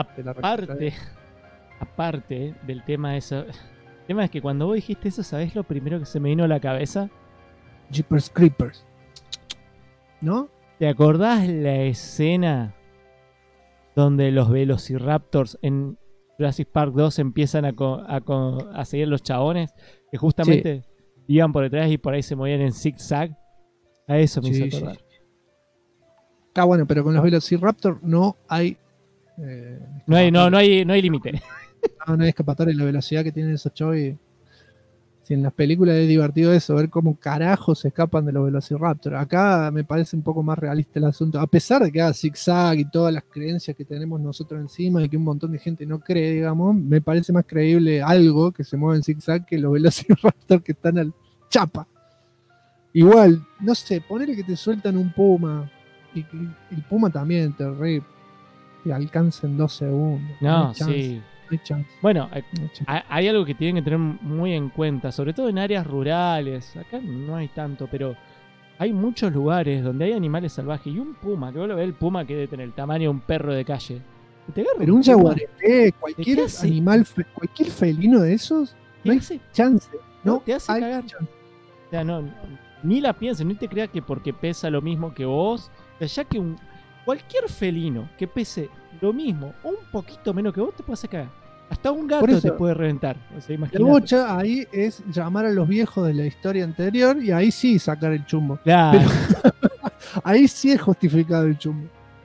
Aparte del tema eso, el tema es que cuando vos dijiste eso, ¿sabés lo primero que se me vino a la cabeza? Jeepers Creepers, ¿no? ¿Te acordás la escena donde los Velociraptors en Jurassic Park 2 empiezan a seguir los chabones? Que justamente iban por detrás y por ahí se movían en zigzag. A eso me hizo acordar. Sí. Ah, bueno, pero con los Velociraptor no hay... No hay límite. No hay escapatoria en la velocidad que tienen esos chavos. Si en las películas es divertido eso, ver cómo carajos se escapan de los Velociraptor. Acá me parece un poco más realista el asunto. A pesar de que haga zigzag y todas las creencias que tenemos nosotros encima y que un montón de gente no cree, digamos, me parece más creíble algo que se mueve en zigzag que los Velociraptor que están al chapa. Igual, no sé, ponele que te sueltan un puma y que el puma también te alcanza en 2 segundos. No, hay chance, sí. No hay chance. Bueno, hay algo que tienen que tener muy en cuenta, sobre todo en áreas rurales. Acá no hay tanto, pero hay muchos lugares donde hay animales salvajes y un puma, que vos lo ves, el puma que debe tener el tamaño de un perro de calle. Pero un jaguarete, cualquier animal, cualquier felino de esos, no hay chance. No te hace cagar. Chance. O sea, no, ni la pienses, ni te creas que porque pesa lo mismo que vos, o sea, ya que cualquier felino que pese lo mismo o un poquito menos que vos te puede hacer cagar. Hasta un gato te puede reventar. O sea, la bocha ahí es llamar a los viejos de la historia anterior y ahí sí sacar el chumbo. Claro. Pero ahí sí es justificado el chumbo.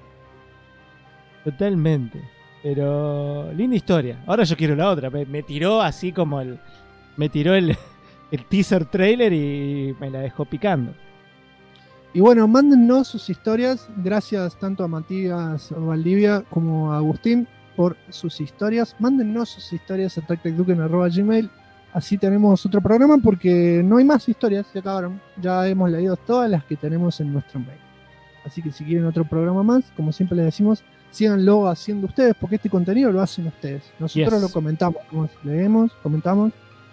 Totalmente. Pero linda historia. Ahora yo quiero la otra. Me tiró así como me tiró el teaser trailer y me la dejó picando. Y bueno, mándennos sus historias. Gracias tanto a Matías Valdivia como a Agustín por sus historias. Mándennos sus historias a tactecduken@gmail. Así tenemos otro programa porque no hay más historias, se acabaron. Ya hemos leído todas las que tenemos en nuestro mail. Así que si quieren otro programa más, como siempre les decimos, síganlo haciendo ustedes porque este contenido lo hacen ustedes. Nosotros lo comentamos, leemos, comentamos.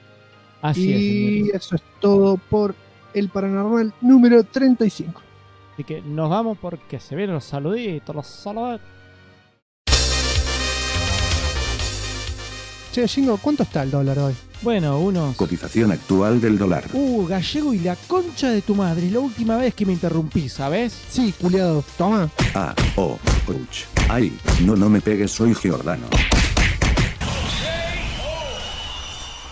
Así es, eso es todo por el Paranormal número 35. Así que nos vamos porque se vienen los saluditos, Che, Jingo, ¿cuánto está el dólar hoy? Bueno, unos... Cotización actual del dólar. Gallego y la concha de tu madre. Es la última vez que me interrumpí, ¿sabes? Sí, culiado. Toma. Ouch. Ay, no me pegues, soy Giordano.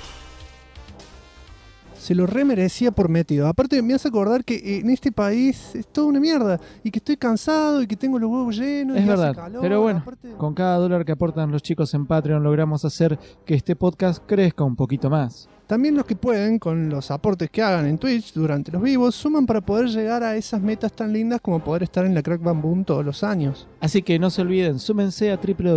se lo remerecía por metido. Aparte me hace acordar que en este país es toda una mierda y que estoy cansado y que tengo los huevos llenos. Es y verdad, hace calor, pero bueno, aparte... con cada dólar que aportan los chicos en Patreon logramos hacer que este podcast crezca un poquito más. También los que pueden, con los aportes que hagan en Twitch durante los vivos, suman para poder llegar a esas metas tan lindas como poder estar en la Crack Bam Boom todos los años. Así que no se olviden, súmense a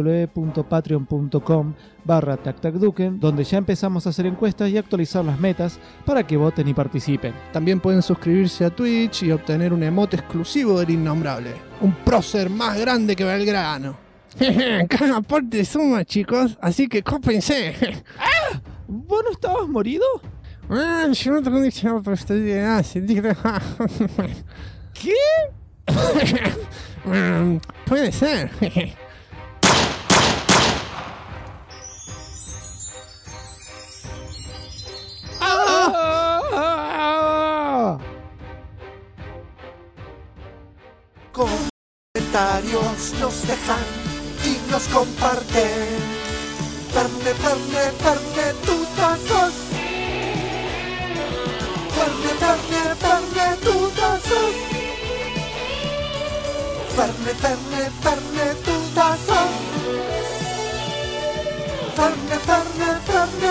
www.patreon.com/tactacduken, donde ya empezamos a hacer encuestas y actualizar las metas para que voten y participen. También pueden suscribirse a Twitch y obtener un emote exclusivo del Innombrable. Un prócer más grande que Belgrano. Cada aporte suma, chicos, así que cópense. ¿Vos no estabas morido? Yo no tengo diccionario, pero estoy de ¿Qué? Puede ser. Comentarios nos dejan y nos comparten. Ferne, Ferne, Ferne, tutazos. Ferne, Ferne, Ferne, tutazos. Ferne, Ferne, Ferne, tutazos. Ferne, Ferne, Ferne,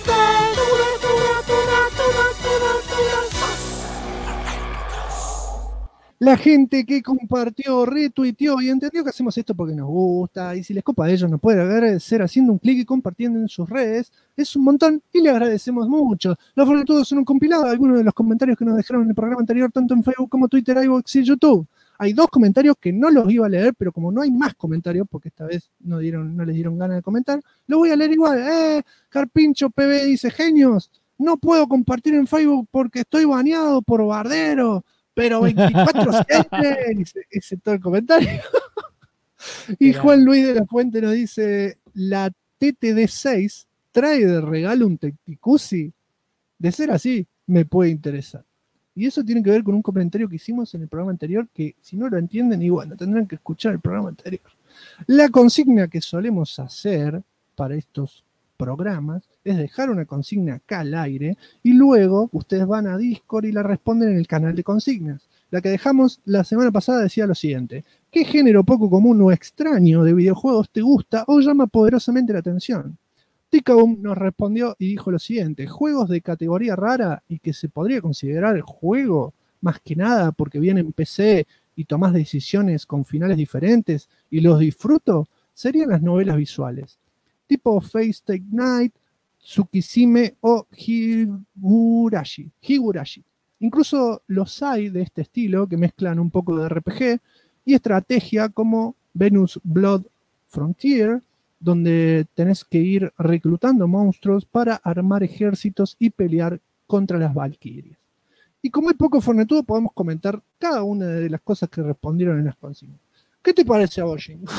La gente que compartió, retuiteó y entendió que hacemos esto porque nos gusta, y si les copa a ellos nos pueden agradecer haciendo un clic y compartiendo en sus redes, es un montón y le agradecemos mucho. Los fortunados son un compilado de algunos de los comentarios que nos dejaron en el programa anterior, tanto en Facebook como Twitter, iVoox y YouTube. Hay 2 comentarios que no los iba a leer, pero como no hay más comentarios, porque esta vez no les dieron ganas de comentar, lo voy a leer igual. Carpincho PB dice: genios, no puedo compartir en Facebook porque estoy baneado por bardero. Pero 24/7, ese todo el comentario. Y Juan Luis de la Fuente nos dice: la TTD6 trae de regalo un Tecticusi. De ser así, me puede interesar. Y eso tiene que ver con un comentario que hicimos en el programa anterior, que si no lo entienden, y bueno, tendrán que escuchar el programa anterior. La consigna que solemos hacer para estos programas es dejar una consigna acá al aire y luego ustedes van a Discord y la responden en el canal de consignas. La que dejamos la semana pasada decía lo siguiente: ¿qué género poco común o extraño de videojuegos te gusta o llama poderosamente la atención? Tickaboom nos respondió y dijo lo siguiente: juegos de categoría rara y que se podría considerar el juego más que nada porque viene en PC y tomás decisiones con finales diferentes y los disfruto, serían las novelas visuales tipo Fate Stay Night, Tsukishime o Higurashi. Incluso los hay de este estilo que mezclan un poco de RPG y estrategia, como Venus Blood Frontier, donde tenés que ir reclutando monstruos para armar ejércitos y pelear contra las Valkyrias. Y como es poco fornetudo, podemos comentar cada una de las cosas que respondieron en las consignas. ¿Qué te parece a vos, Jim?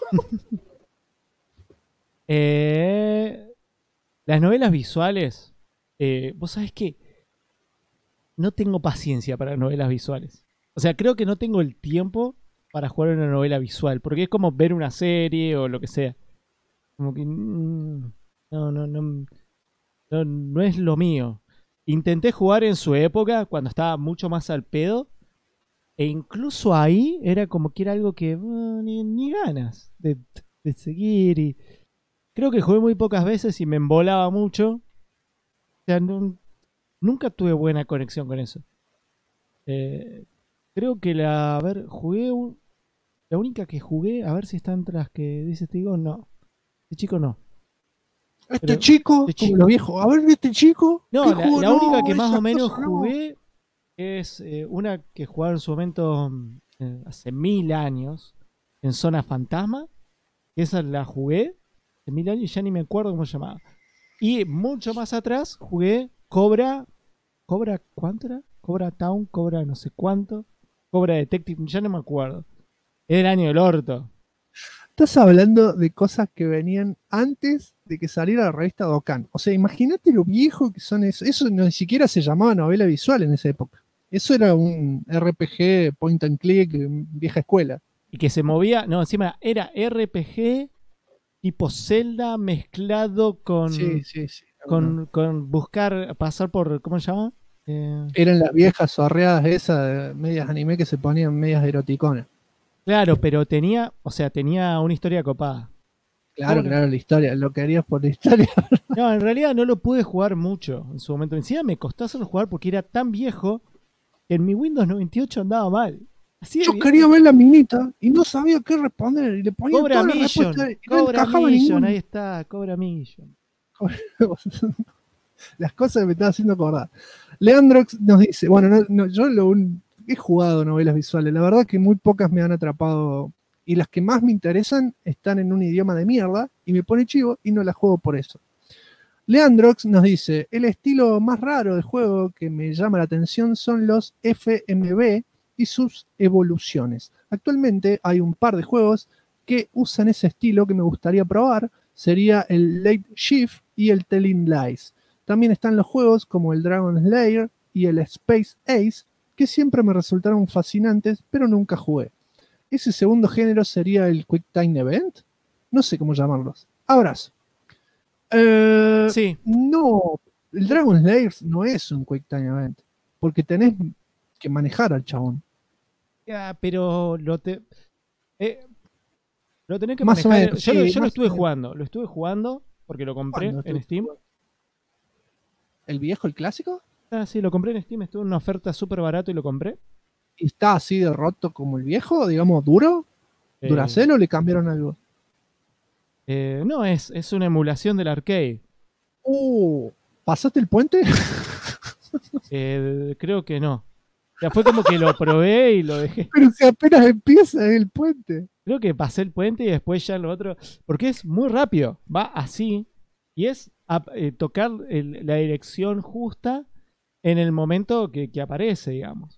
Las novelas visuales, vos sabés que no tengo paciencia para novelas visuales. O sea, creo que no tengo el tiempo para jugar una novela visual, porque es como ver una serie o lo que sea. Como que no es lo mío. Intenté jugar en su época, cuando estaba mucho más al pedo, e incluso ahí era como que era algo que ni ganas de seguir. Y creo que jugué muy pocas veces y me embolaba mucho. O sea, nunca tuve buena conexión con eso. Creo que la única que jugué, a ver si está entre las que dice Tigo, no. Este chico no. Este chico, como lo viejo. A ver, este chico. No, la única que más o menos jugué es una que jugaba en su momento hace 1000 años en Zona Fantasma. Esa la jugué hace 1000 años y ya ni me acuerdo cómo se llamaba. Y mucho más atrás jugué Cobra. ¿Cuánto era? Cobra Town, Cobra no sé cuánto. Cobra Detective, ya no me acuerdo. Es el año del orto. Estás hablando de cosas que venían antes de que saliera la revista Dokkan. O sea, imagínate lo viejo que son eso. Eso ni siquiera se llamaba novela visual en esa época. Eso era un RPG point and click, vieja escuela. Y que se movía, no, encima era RPG tipo Zelda mezclado con... Sí. con buscar, pasar por, ¿cómo se llama? Eran las viejas zorreadas esas de medias anime que se ponían medias eroticonas. Claro, pero tenía una historia copada. Claro, la historia, lo querías por la historia. No, en realidad no lo pude jugar mucho en su momento. Encima me costó hacerlo jugar porque era tan viejo que en mi Windows 98 andaba mal. Yo quería ver la minita y no sabía qué responder. Y le ponía Cobra toda la Mission, respuesta y no Cobra encajaba Mission, ninguna. ahí está, Cobra Mission. Las cosas que me estaba haciendo acordar. Leandrox nos dice, bueno, yo he jugado novelas visuales, la verdad que muy pocas me han atrapado y las que más me interesan están en un idioma de mierda y me pone chivo y no las juego por eso. Leandrox nos dice, el estilo más raro de juego que me llama la atención son los FMV y sus evoluciones. Actualmente hay un par de juegos que usan ese estilo que me gustaría probar, sería el Late Shift y el Telling Lies. También están los juegos como el Dragon Slayer y el Space Ace, que siempre me resultaron fascinantes, pero nunca jugué. Ese segundo género sería el Quick Time Event. No sé cómo llamarlos. Abrazo. Sí. No, el Dragon Slayer no es un Quick Time Event, porque tenés que manejar al chabón. Ya, pero lo tenés que Más o manejar. menos, Yo sí, lo más estuve o jugando. Lo estuve jugando porque lo compré en Steam. ¿El viejo, el clásico? Ah, sí, lo compré en Steam. Estuvo en una oferta súper barato y lo compré. ¿Y está así de roto como el viejo? Digamos, duro. ¿Duracell o le cambiaron algo? No, es una emulación del arcade. ¿Pasaste el puente? Creo que no. O sea, fue como que lo probé y lo dejé. Pero si apenas empieza el puente. Creo que pasé el puente y después ya lo otro. Porque es muy rápido. Va así. Y es tocar la dirección justa en el momento que aparece, digamos.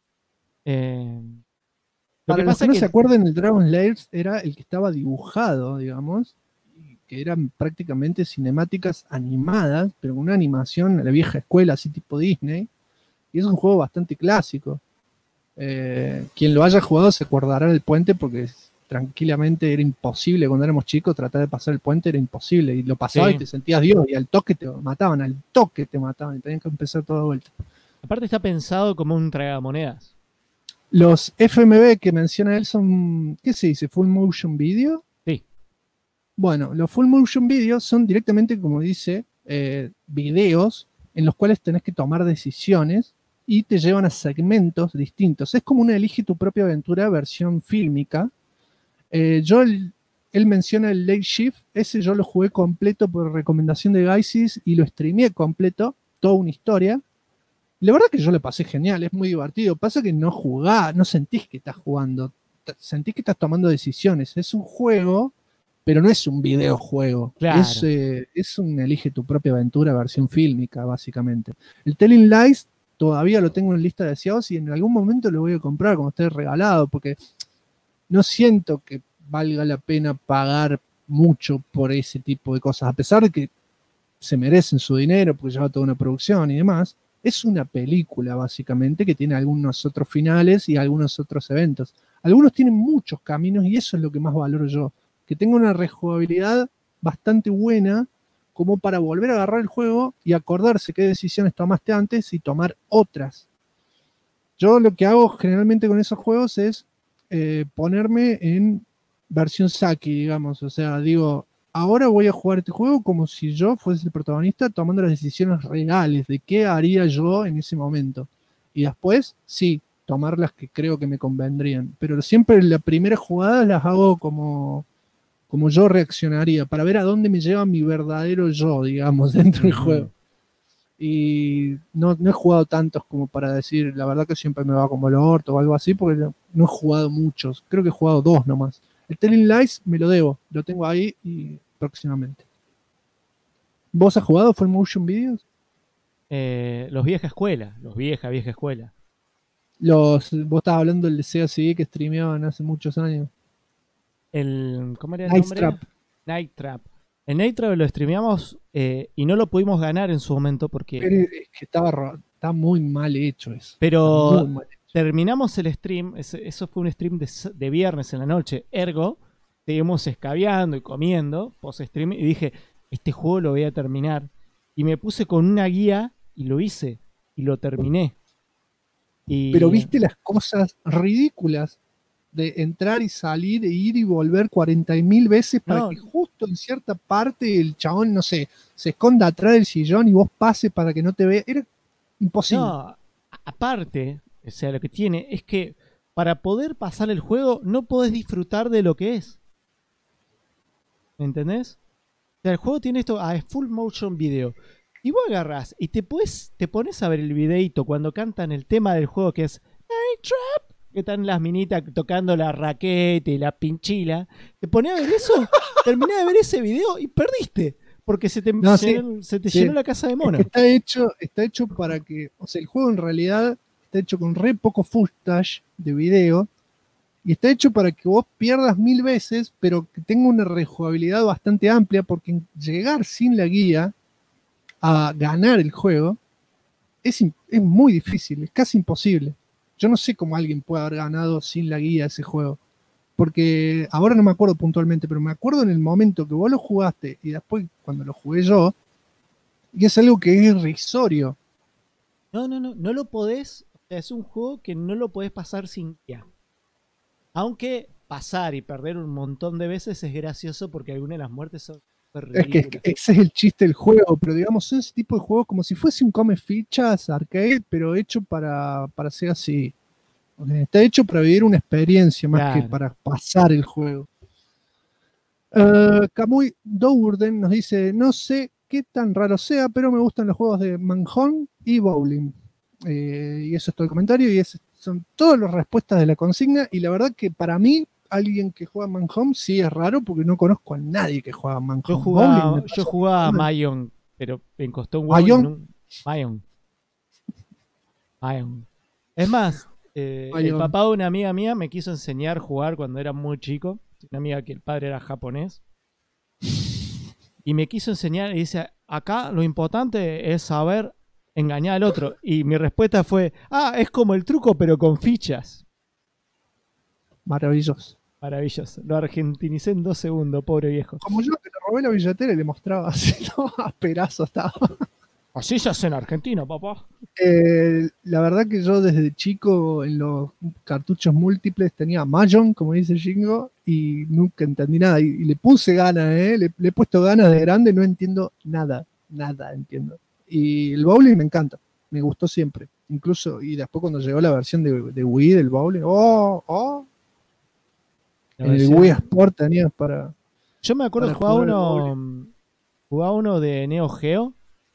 Para los que no se acuerden, el Dragon Slayer era el que estaba dibujado, digamos, que eran prácticamente cinemáticas animadas, pero con una animación a la vieja escuela, así tipo Disney. Y es un juego bastante clásico. Quien lo haya jugado se acordará del puente porque tranquilamente era imposible cuando éramos chicos tratar de pasar el puente, era imposible. Y lo pasabas y te sentías Dios y al toque te mataban y tenían que empezar todo de vuelta. Aparte está pensado como un tragamonedas. Los FMV que menciona él son, ¿qué se dice? ¿Full Motion Video? Sí. Bueno, los Full Motion Video son directamente, como dice, videos en los cuales tenés que tomar decisiones y te llevan a segmentos distintos. Es como una elige tu propia aventura versión fílmica. Él menciona el Late Shift, ese yo lo jugué completo por recomendación de Gaisis y lo streameé completo, toda una historia. La verdad que yo le pasé genial, es muy divertido. Pasa que no jugás, no sentís que estás jugando, sentís que estás tomando decisiones. Es un juego, pero no es un videojuego. Claro. Es un elige tu propia aventura versión fílmica, básicamente. El Telling Lies todavía lo tengo en lista de deseados y en algún momento lo voy a comprar cuando esté regalado, porque no siento que valga la pena pagar mucho por ese tipo de cosas, a pesar de que se merecen su dinero porque lleva toda una producción y demás. Es una película, básicamente, que tiene algunos otros finales y algunos otros eventos. Algunos tienen muchos caminos y eso es lo que más valoro yo. Que tenga una rejugabilidad bastante buena como para volver a agarrar el juego y acordarse qué decisiones tomaste antes y tomar otras. Yo lo que hago generalmente con esos juegos es ponerme en versión Saki, digamos. O sea, digo, ahora voy a jugar este juego como si yo fuese el protagonista tomando las decisiones reales de qué haría yo en ese momento. Y después, sí, tomar las que creo que me convendrían. Pero siempre la primera jugada las hago como yo reaccionaría, para ver a dónde me lleva mi verdadero yo, digamos, dentro del juego. Y no he jugado tantos como para decir, la verdad que siempre me va como el orto o algo así, porque no he jugado muchos. Creo que he jugado 2 nomás. El Telling Lies me lo debo, lo tengo ahí y próximamente. ¿Vos has jugado Full Motion Videos? Los vieja escuela, vieja escuela. Vos estabas hablando del Sega CD que streameaban hace muchos años. ¿Cómo era el Night nombre? Trap. Night Trap. El Night Trap lo streameamos y no lo pudimos ganar en su momento porque... Pero es que está muy mal hecho eso. Pero muy mal hecho. Terminamos el stream, eso fue un stream de viernes en la noche, ergo, seguimos escabeando y comiendo post-stream y dije, este juego lo voy a terminar. Y me puse con una guía y lo hice. Y lo terminé. Pero viste las cosas ridículas de entrar y salir, e ir y volver 40.000 veces para que justo en cierta parte el chabón, no sé, se esconda atrás del sillón y vos pases para que no te vea. Era imposible. No, aparte, o sea, lo que tiene es que para poder pasar el juego no podés disfrutar de lo que es. ¿Me entendés? O sea, el juego tiene esto, es full motion video. Y vos agarrás y te pones a ver el videito cuando cantan el tema del juego que es Night Trap, que están las minitas tocando la raqueta y la pinchila. Te pones a ver eso, terminé de ver ese video y perdiste. Porque se te llenó la casa de mono. Está hecho para que, o sea, el juego en realidad está hecho con re poco footage de video y está hecho para que vos pierdas 1000 veces, pero que tenga una rejugabilidad bastante amplia, porque llegar sin la guía a ganar el juego es muy difícil, es casi imposible. Yo no sé cómo alguien puede haber ganado sin la guía ese juego. Porque ahora no me acuerdo puntualmente, pero me acuerdo en el momento que vos lo jugaste y después cuando lo jugué yo, y es algo que es irrisorio. No lo podés, o sea, es un juego que no lo podés pasar sin guía. Aunque pasar y perder un montón de veces es gracioso porque algunas de las muertes son ridículas. Es que ese es el chiste del juego, pero digamos, son ese tipo de juegos como si fuese un come fichas arcade, pero hecho para ser así. Está hecho para vivir una experiencia más que para pasar el juego. Kamui Dourden nos dice: no sé qué tan raro sea, pero me gustan los juegos de Manhunt y Bowling. Y eso es todo el comentario. Y son todas las respuestas de la consigna. Y la verdad que para mí, alguien que juega Manhunt sí es raro, porque no conozco a nadie que juega Manhunt. Yo jugaba a Mahjong, pero me costó un huevo. Mahjong. Es más, el papá de una amiga mía me quiso enseñar a jugar cuando era muy chico. Una amiga que el padre era japonés. Y me quiso enseñar y dice: acá lo importante es saber engañar al otro. Y mi respuesta fue: es como el truco pero con fichas. Maravilloso. Maravilloso. Lo argentinicé en 2 segundos, pobre viejo. Como yo, que le robé la billetera y le mostraba así, ¿no? A perazo estaba. Así se hace en Argentina, papá. La verdad que yo desde chico en los cartuchos múltiples tenía Mahjong, como dice Jingo, y nunca entendí nada. Y le puse ganas, le he puesto ganas de grande, no entiendo nada entiendo. Y el bowling me encanta, me gustó siempre. Incluso, y después cuando llegó la versión de Wii del bowling, en el Wii Sport tenías para... Yo me acuerdo que jugaba uno de Neo Geo,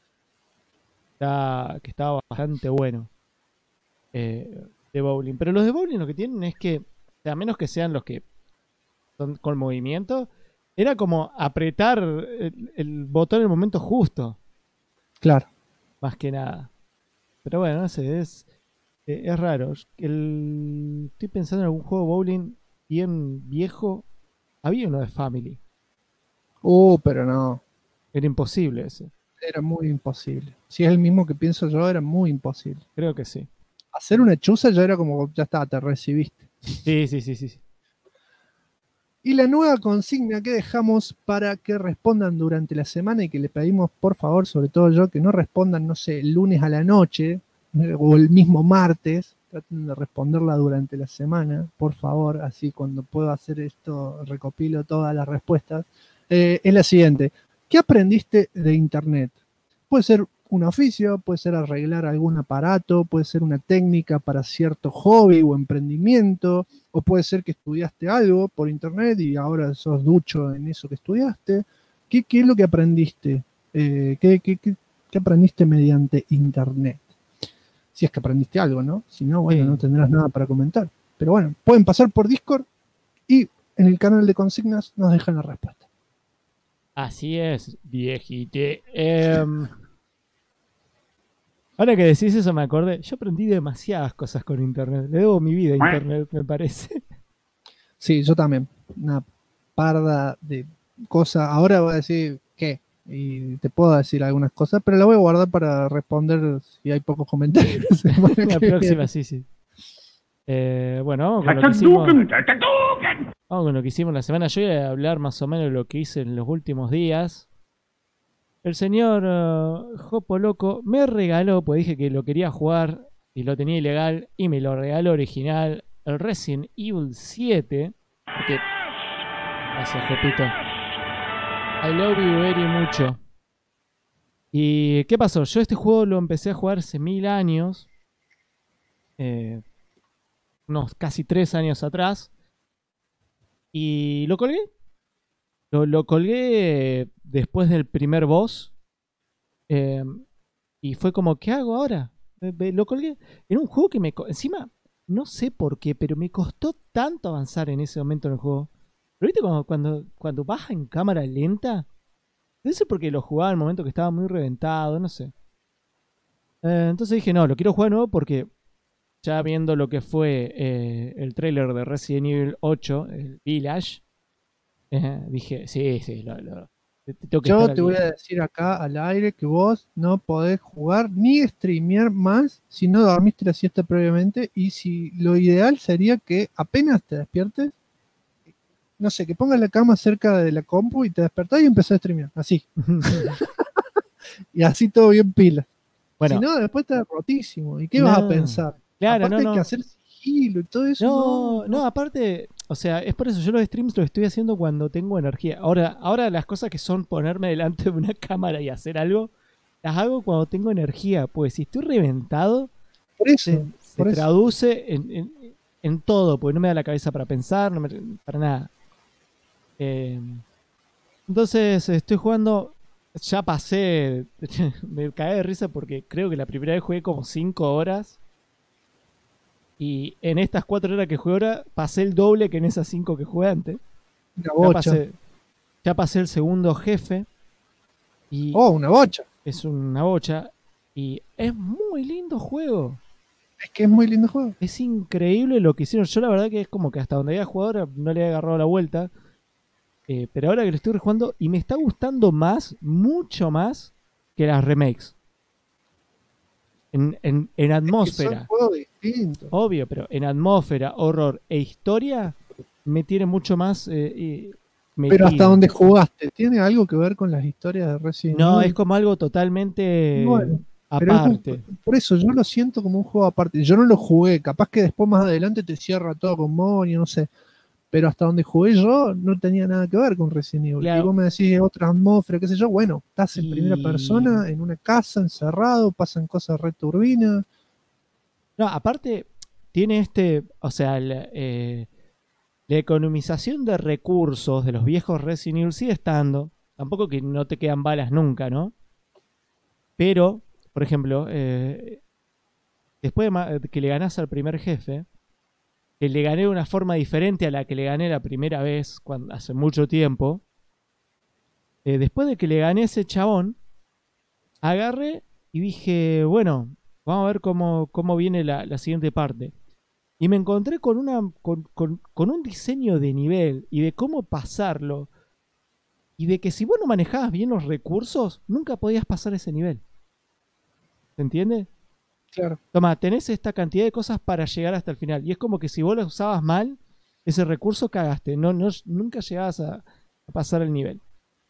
que estaba bastante bueno, de bowling. Pero los de bowling lo que tienen es que, a menos que sean los que son con movimiento, era como apretar el botón en el momento justo. Claro. Más que nada. Pero bueno, no sé, es raro. Estoy pensando en algún juego de bowling bien viejo. Había uno de Family. Pero no. Era imposible ese. Era muy imposible. Si es el mismo que pienso yo, era muy imposible. Creo que sí. Hacer una chuza ya era como, ya está, te recibiste. Sí. Y la nueva consigna que dejamos para que respondan durante la semana, y que le pedimos, por favor, sobre todo yo, que no respondan, no sé, el lunes a la noche o el mismo martes. Traten de responderla durante la semana, por favor. Así cuando puedo hacer esto, recopilo todas las respuestas. Es la siguiente: ¿qué aprendiste de internet? Puede ser un oficio, puede ser arreglar algún aparato, puede ser una técnica para cierto hobby o emprendimiento, o puede ser que estudiaste algo por internet y ahora sos ducho en eso que estudiaste. ¿Qué es lo que aprendiste? ¿Qué aprendiste mediante internet? Si es que aprendiste algo, ¿no? Si no, bueno, no tendrás nada para comentar. Pero bueno, pueden pasar por Discord y en el canal de consignas nos dejan la respuesta. Así es, viejite. Ahora que decís eso me acordé. Yo aprendí demasiadas cosas con internet. Le debo mi vida a internet, me parece. Sí, yo también. Una parda de cosas. Ahora voy a decir qué. Y te puedo decir algunas cosas, pero la voy a guardar para responder si hay pocos comentarios. La próxima, sí. Bueno, vamos con lo que hicimos la semana. Yo voy a hablar más o menos de lo que hice en los últimos días. el señor Jopo Loco me regaló, pues dije que lo quería jugar y lo tenía ilegal, y me lo regaló original, el Resident Evil 7. Porque... Gracias, Jopito. I love you very mucho. ¿Y qué pasó? Yo este juego lo empecé a jugar hace 1000 años. Unos casi 3 años atrás. Y lo colgué. Lo colgué después del primer boss. Y fue como, ¿qué hago ahora? Lo colgué. Era un juego que encima, no sé por qué, pero me costó tanto avanzar en ese momento en el juego. ¿Pero viste cuando baja en cámara lenta? Debe ser porque lo jugaba en el momento que estaba muy reventado, no sé. Entonces dije, no, lo quiero jugar de nuevo porque ya viendo lo que fue el tráiler de Resident Evil 8, el Village, dije, sí, tengo que Yo estar te al voy día. a decir acá al aire que vos no podés jugar ni streamear más si no dormiste la siesta previamente, y si lo ideal sería que apenas te despiertes, no sé, que pongas la cama cerca de la compu y te despertás y empezás a streamear, así. Y así todo bien pila. Bueno. Si no, después estás rotísimo. ¿Y qué vas a pensar? Claro, Aparte no. hay que hacer sigilo y todo eso. No, aparte, o sea, es por eso yo los streams los estoy haciendo cuando tengo energía. Ahora las cosas que son ponerme delante de una cámara y hacer algo, las hago cuando tengo energía. Pues si estoy reventado, por eso, se traduce en todo, porque no me da la cabeza para pensar, para nada. Entonces estoy jugando, ya pasé, me cagué de risa porque creo que la primera vez jugué como 5 horas. Y en estas 4 horas que jugué ahora, pasé el doble que en esas 5 que jugué antes. Una bocha. Ya pasé el segundo jefe. Y una bocha. Es una bocha. Y es muy lindo juego. Es que es muy lindo juego. Es increíble lo que hicieron. Yo la verdad que es como que hasta donde había jugado ahora no le había agarrado la vuelta. Pero ahora que lo estoy rejugando y me está gustando más, mucho más que las remakes. En atmósfera. Son juegos distintos. Obvio, pero en atmósfera, horror e historia me tiene mucho más pero hasta donde jugaste, ¿tiene algo que ver con las historias de Resident Evil? No, es como algo totalmente aparte. Por eso yo lo siento como un juego aparte. Yo no lo jugué, capaz que después más adelante te cierra todo con Moria, no sé. Pero hasta donde jugué yo no tenía nada que ver con Resident Evil. Claro. Y vos me decís otra atmósfera, qué sé yo. Bueno, estás en primera persona, en una casa, encerrado, pasan cosas re turbinas. No, aparte, tiene o sea, la economización de recursos de los viejos Resident Evil sigue estando. Tampoco que no te quedan balas nunca, ¿no? Pero, por ejemplo, después de que le ganás al primer jefe, que le gané de una forma diferente a la que le gané la primera vez, hace mucho tiempo. Después de que le gané a ese chabón, agarré y dije, bueno, vamos a ver cómo viene la siguiente parte. Y me encontré con un diseño de nivel y de cómo pasarlo. Y de que si vos no manejabas bien los recursos, nunca podías pasar ese nivel. ¿Se entiende? Claro. Toma, tenés esta cantidad de cosas para llegar hasta el final. Y es como que si vos lo usabas mal, ese recurso cagaste. Nunca llegabas a pasar el nivel.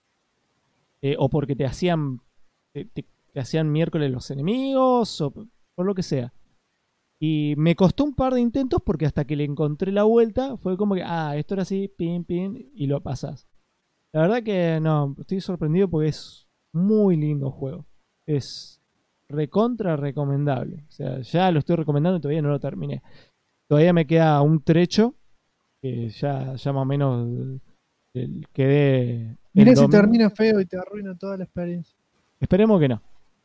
O porque te hacían miércoles los enemigos, o por lo que sea. Y me costó un par de intentos porque hasta que le encontré la vuelta, fue como que, esto era así, pin, y lo pasás. La verdad que no, estoy sorprendido porque es muy lindo juego. Es recontra recomendable. O sea, ya lo estoy recomendando y todavía no lo terminé. Todavía me queda un trecho que ya más o menos quedé. Mirá si termina feo y te arruina toda la experiencia. Esperemos que no.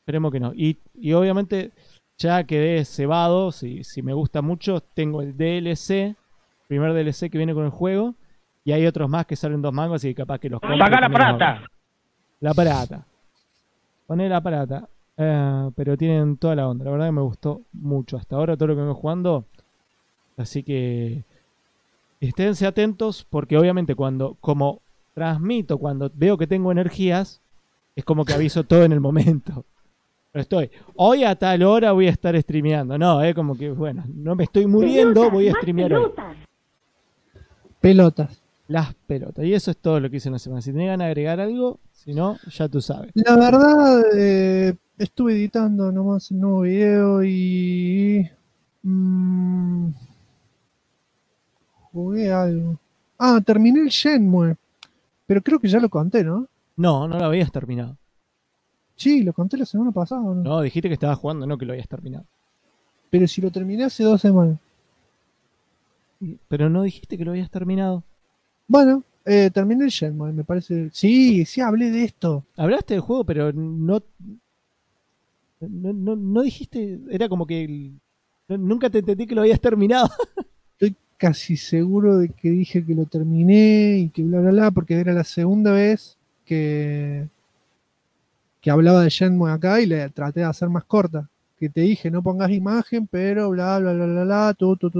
Y obviamente ya quedé cebado. Si me gusta mucho, tengo el DLC, primer DLC que viene con el juego. Y hay otros más que salen 2 mangos, así que capaz que los compro. ¡Saca la plata! La plata. Poné la plata. Pero tienen toda la onda. La verdad que me gustó mucho. Hasta ahora todo lo que vengo jugando. Así que esténse atentos porque obviamente como transmito, cuando veo que tengo energías, es como que aviso todo en el momento. Pero hoy a tal hora voy a estar streameando. No, como que bueno, no me estoy muriendo, voy a streamear hoy. Pelotas. Las pelotas. Y eso es todo lo que hice en la semana. Si tenés ganas de agregar algo, Si no, ya tú sabes. La verdad, estuve editando nomás el nuevo video y jugué algo. Ah, terminé el Shenmue, pero creo que ya lo conté, ¿no? No, no lo habías terminado. Sí, lo conté la semana pasada, ¿no? No, dijiste que estabas jugando, no que lo habías terminado. Pero si lo terminé hace 2 semanas. Pero no dijiste que lo habías terminado. Bueno, terminé el Shenmue, me parece. Sí, hablé de esto. Hablaste del juego, pero no dijiste, era como que nunca te entendí que lo habías terminado. Estoy casi seguro de que dije que lo terminé y que bla bla bla, porque era la segunda vez que hablaba de Shenmue acá y le traté de hacer más corta. Que te dije, no pongas imagen, pero bla bla bla bla bla,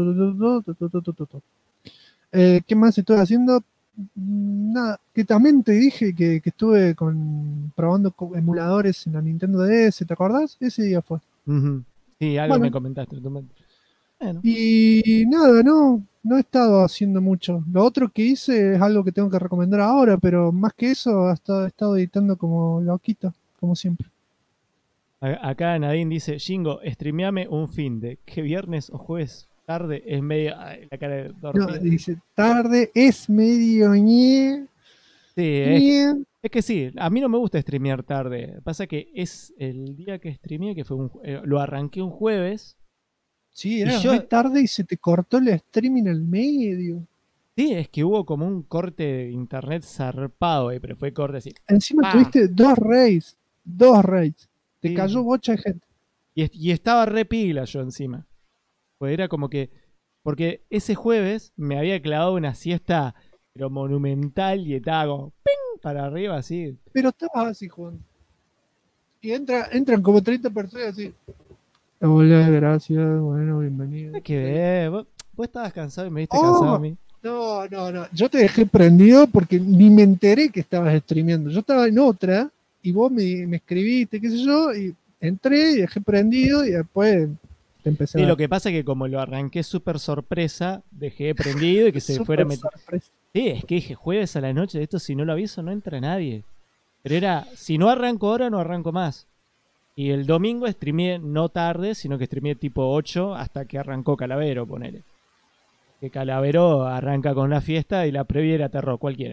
¿qué más estoy haciendo? Nada, que también te dije que estuve probando emuladores en la Nintendo DS, ¿te acordás? Ese día fue. Sí, algo me comentaste. Bueno. Y nada, no he estado haciendo mucho. Lo otro que hice es algo que tengo que recomendar ahora, pero más que eso, he estado editando como loquito, como siempre. Acá Nadine dice, Shingo, streameame un finde, que viernes o jueves tarde es medio... Ay, la cara de dormida. No, dice, tarde es medio ñe. Sí, es que sí, a mí no me gusta streamear tarde. Pasa que es el día que streameé, que fue lo arranqué un jueves. Sí, era re tarde y se te cortó el streaming al medio. Sí, es que hubo como un corte de internet zarpado, pero fue corte así. Encima tuviste 2 raids. Te cayó bocha de gente. Y estaba re pila yo encima. Pues era como que... Porque ese jueves me había clavado una siesta pero monumental y estaba como... ¡ping! Para arriba así. Pero estabas así jugando. Y entran como 30 personas así. Hola, gracias, bueno, bienvenido. Hay que ver. Vos estabas cansado y me viste cansado a mí. No. Yo te dejé prendido porque ni me enteré que estabas streameando. Yo estaba en otra y vos me escribiste, qué sé yo, y entré y dejé prendido y después te empecé a... lo que pasa es que como lo arranqué súper sorpresa, dejé prendido y que se fuera a meter. Sí, es que dije, jueves a la noche, esto si no lo aviso no entra nadie. Pero era, si no arranco ahora, no arranco más. Y el domingo streameé no tarde, sino que streameé tipo 8 hasta que arrancó Calavero, ponele. Que Calavero arranca con la fiesta y la previa era terror, cualquiera.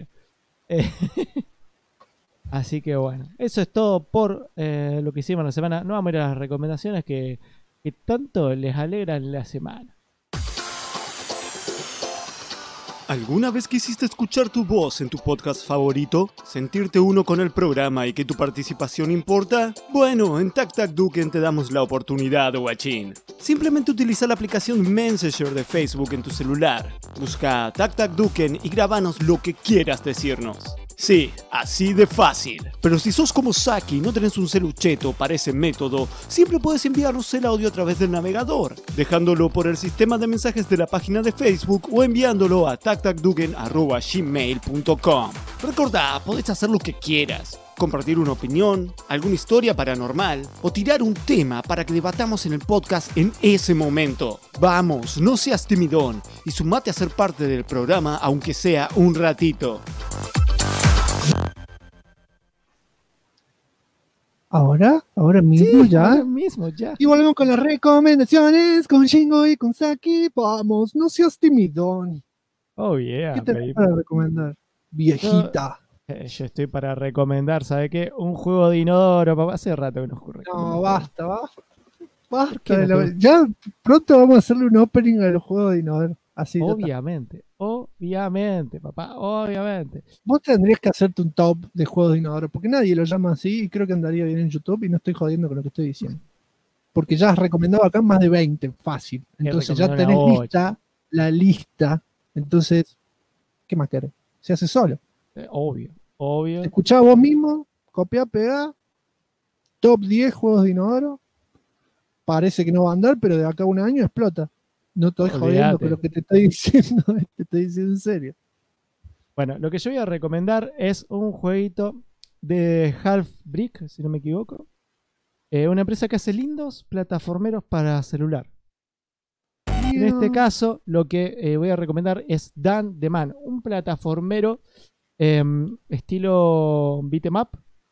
Así que bueno, eso es todo por lo que hicimos la semana. No vamos a ir a las recomendaciones que tanto les alegran la semana. ¿Alguna vez quisiste escuchar tu voz en tu podcast favorito? ¿Sentirte uno con el programa y que tu participación importa? Bueno, en TacTacDuken te damos la oportunidad, guachín. Simplemente utiliza la aplicación Messenger de Facebook en tu celular. Busca TacTacDuken y grábanos lo que quieras decirnos. Sí, así de fácil. Pero si sos como Saki y no tenés un celucheto para ese método, siempre puedes enviarnos el audio a través del navegador, dejándolo por el sistema de mensajes de la página de Facebook o enviándolo a tactacduken@gmail.com. Recordá, podés hacer lo que quieras. Compartir una opinión, alguna historia paranormal o tirar un tema para que debatamos en el podcast en ese momento. Vamos, no seas timidón y sumate a ser parte del programa aunque sea un ratito. Ahora mismo sí, ya. Ahora mismo ya. Y volvemos con las recomendaciones con Shingo y con Saki. Vamos, no seas timidón. Oh yeah. ¿Qué tenés para recomendar, viejita? Yo estoy para recomendar, ¿sabe qué? Un juego de inodoro, papá. Hace rato que no ocurre. No, basta. Ya pronto vamos a hacerle un opening a los juegos de inodoro. Así obviamente, papá, obviamente. Vos tendrías que hacerte un top de juegos de inodoro, porque nadie lo llama así y creo que andaría bien en YouTube y no estoy jodiendo con lo que estoy diciendo. Porque ya has recomendado acá más de 20, fácil. Entonces ya tenés lista la lista. Entonces, ¿qué más querés? Se hace solo. Obvio. Escuchá vos mismo, copiá, pegá, top 10 juegos de inodoro. Parece que no va a andar, pero de acá a un año explota. No estoy jodiendo con lo que te estoy diciendo, te estoy diciendo en serio. Bueno, lo que yo voy a recomendar es un jueguito de Half Brick, si no me equivoco. Una empresa que hace lindos plataformeros para celular. En este caso, lo que voy a recomendar es Dan the Man, un plataformero Estilo beat 'em up.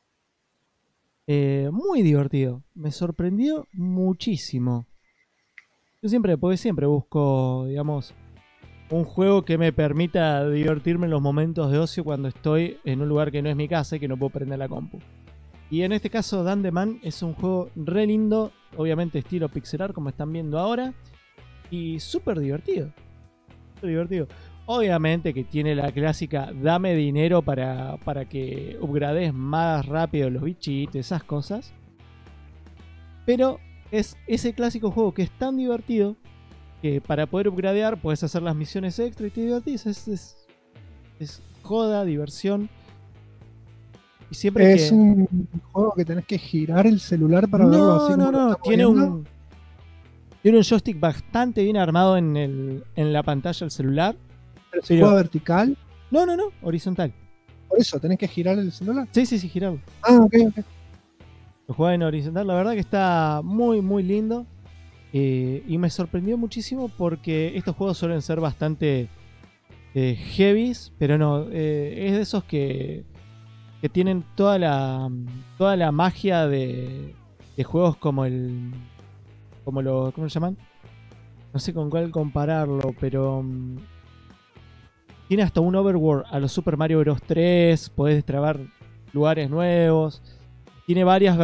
Muy divertido. Me sorprendió muchísimo. Yo siempre busco, digamos, un juego que me permita divertirme en los momentos de ocio cuando estoy en un lugar que no es mi casa y que no puedo prender la compu. Y en este caso, Dan the Man es un juego re lindo, obviamente estilo pixel art como están viendo ahora, y súper divertido. Súper divertido. Obviamente que tiene la clásica dame dinero para que upgrades más rápido los bichitos, esas cosas. Pero es ese clásico juego que es tan divertido que para poder upgradear puedes hacer las misiones extra y te divertís. Es joda, diversión. Y siempre es un juego que tenés que girar el celular para verlo así como No, tiene un joystick bastante bien armado en la pantalla del celular. ¿Pero se juega vertical? No, horizontal. ¿Por eso tenés que girar el celular? Sí, girarlo. Ah, ok. Lo juega en horizontal, la verdad que está muy, muy lindo. Y me sorprendió muchísimo porque estos juegos suelen ser bastante heavies, pero no, es de esos que tienen toda la magia de juegos como ¿cómo se llaman? No sé con cuál compararlo, pero tiene hasta un overworld a los Super Mario Bros. 3, podés destrabar lugares nuevos, tiene varias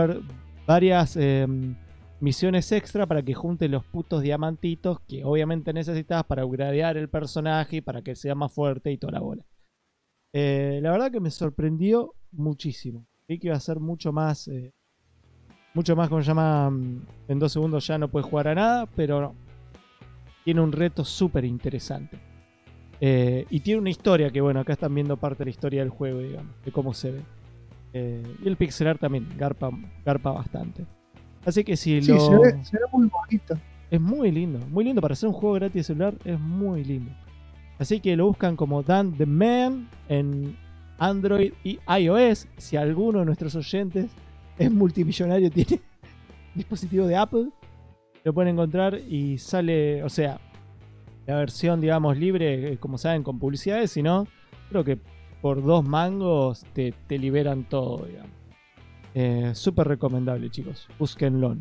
misiones extra para que juntes los putos diamantitos que obviamente necesitas para upgradear el personaje y para que sea más fuerte y toda la bola. La verdad que me sorprendió muchísimo. Creí que iba a ser mucho más, como se llama, en 2 segundos ya no puedes jugar a nada, pero no. Tiene un reto súper interesante. Y tiene una historia que, bueno, acá están viendo parte de la historia del juego, digamos, de cómo se ve. Y el pixel art también garpa bastante. Así que si se ve muy bonito. Es muy lindo para hacer un juego gratis de celular, es muy lindo. Así que lo buscan como Dan the Man en Android y iOS. Si alguno de nuestros oyentes es multimillonario, tiene dispositivo de Apple, lo pueden encontrar y sale, o sea, la versión, digamos, libre, como saben, con publicidades. Si no, creo que por 2 mangos te liberan todo, digamos. Súper recomendable, chicos. Búsquenlo.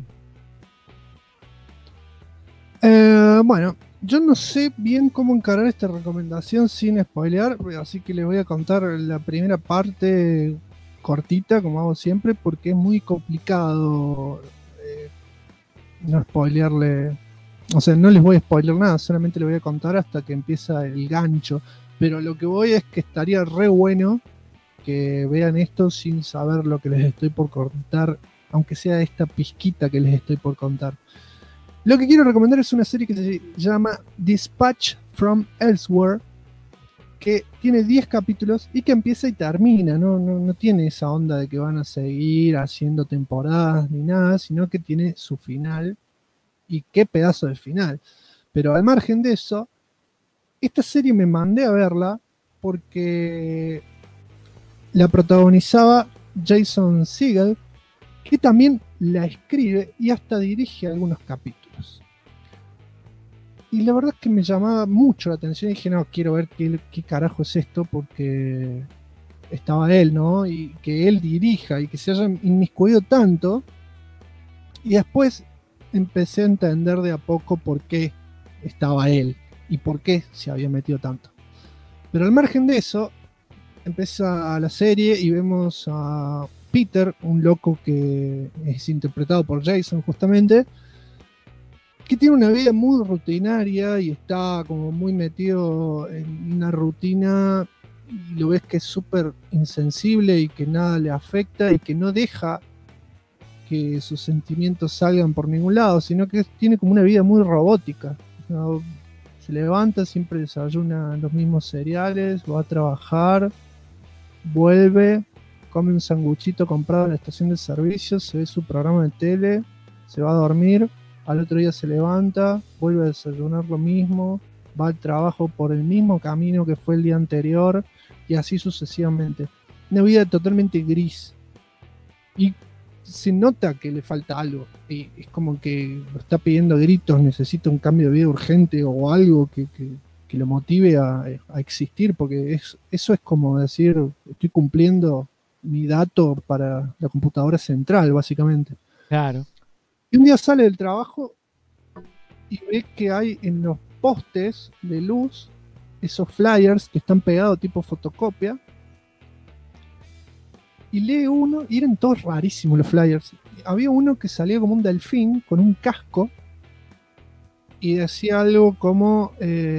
Bueno, yo no sé bien cómo encarar esta recomendación sin spoilear, así que les voy a contar la primera parte cortita, como hago siempre, porque es muy complicado no spoilearle. O sea, no les voy a spoiler nada, solamente les voy a contar hasta que empieza el gancho. Pero lo que voy es que estaría re bueno que vean esto sin saber lo que les estoy por contar, aunque sea esta pizquita que les estoy por contar. Lo que quiero recomendar es una serie que se llama Dispatch from Elsewhere, que tiene 10 capítulos y que empieza y termina, no tiene esa onda de que van a seguir haciendo temporadas ni nada, sino que tiene su final, y qué pedazo de final. Pero al margen de eso, esta serie me mandé a verla porque la protagonizaba Jason Segel, que también la escribe y hasta dirige algunos capítulos. Y la verdad es que me llamaba mucho la atención y dije, no, quiero ver qué carajo es esto, porque estaba él, ¿no? Y que él dirija y que se haya inmiscuido tanto. Y después empecé a entender de a poco por qué estaba él y por qué se había metido tanto. Pero al margen de eso, empieza la serie y vemos a Peter, un loco que es interpretado por Jason justamente, que tiene una vida muy rutinaria y está como muy metido en una rutina, y lo ves que es súper insensible y que nada le afecta y que no deja que sus sentimientos salgan por ningún lado, sino que tiene como una vida muy robótica, ¿no? Se levanta, siempre desayuna los mismos cereales, va a trabajar, vuelve, come un sanguchito comprado en la estación de servicio, se ve su programa de tele, se va a dormir, al otro día se levanta, vuelve a desayunar lo mismo, va al trabajo por el mismo camino que fue el día anterior, y así sucesivamente. Una vida totalmente gris. Y se nota que le falta algo. Y es como que lo está pidiendo a gritos, necesita un cambio de vida urgente o algo que que lo motive a existir, porque eso es como decir, estoy cumpliendo mi dato para la computadora central, básicamente. Claro. Y un día sale del trabajo y ve que hay en los postes de luz esos flyers que están pegados tipo fotocopia. Y lee uno, y eran todos rarísimos los flyers. Había uno que salía como un delfín con un casco y decía algo como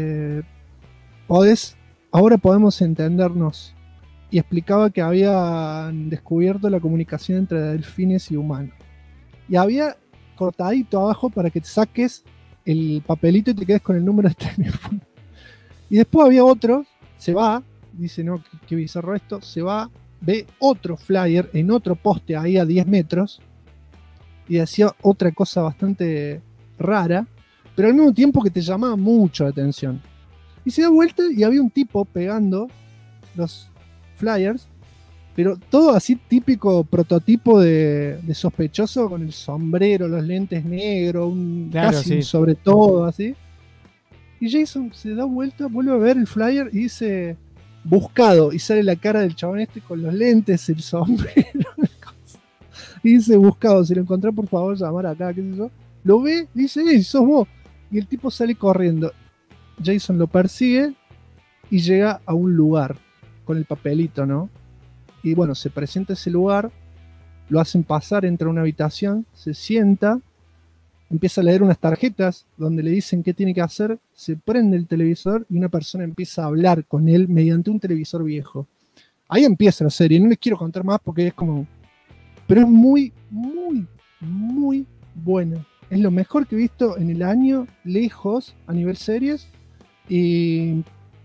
ahora podemos entendernos. Y explicaba que habían descubierto la comunicación entre delfines y humanos. Y había cortadito abajo para que te saques el papelito y te quedes con el número de teléfono. Y después había otro, se va, dice, no, qué bizarro esto, se va, ve otro flyer en otro poste ahí a 10 metros y decía otra cosa bastante rara, pero al mismo tiempo que te llamaba mucho la atención. Y se da vuelta y había un tipo pegando los flyers, pero todo así típico prototipo de sospechoso, con el sombrero, los lentes negros, casi un sobre todo así. Y Jason se da vuelta, vuelve a ver el flyer y dice buscado, y sale la cara del chabón este con los lentes, el sombrero, y dice buscado, si lo encontrás por favor llamar acá, qué sé yo. Lo ve, dice, sos vos, y el tipo sale corriendo. Jason lo persigue y llega a un lugar con el papelito, ¿no? Y bueno, se presenta ese lugar, lo hacen pasar, entra a una habitación, se sienta, empieza a leer unas tarjetas donde le dicen qué tiene que hacer, se prende el televisor y una persona empieza a hablar con él mediante un televisor viejo. Ahí empieza la serie, no les quiero contar más porque es como... Pero es muy, muy, muy buena. Es lo mejor que he visto en el año, lejos, a nivel series. Y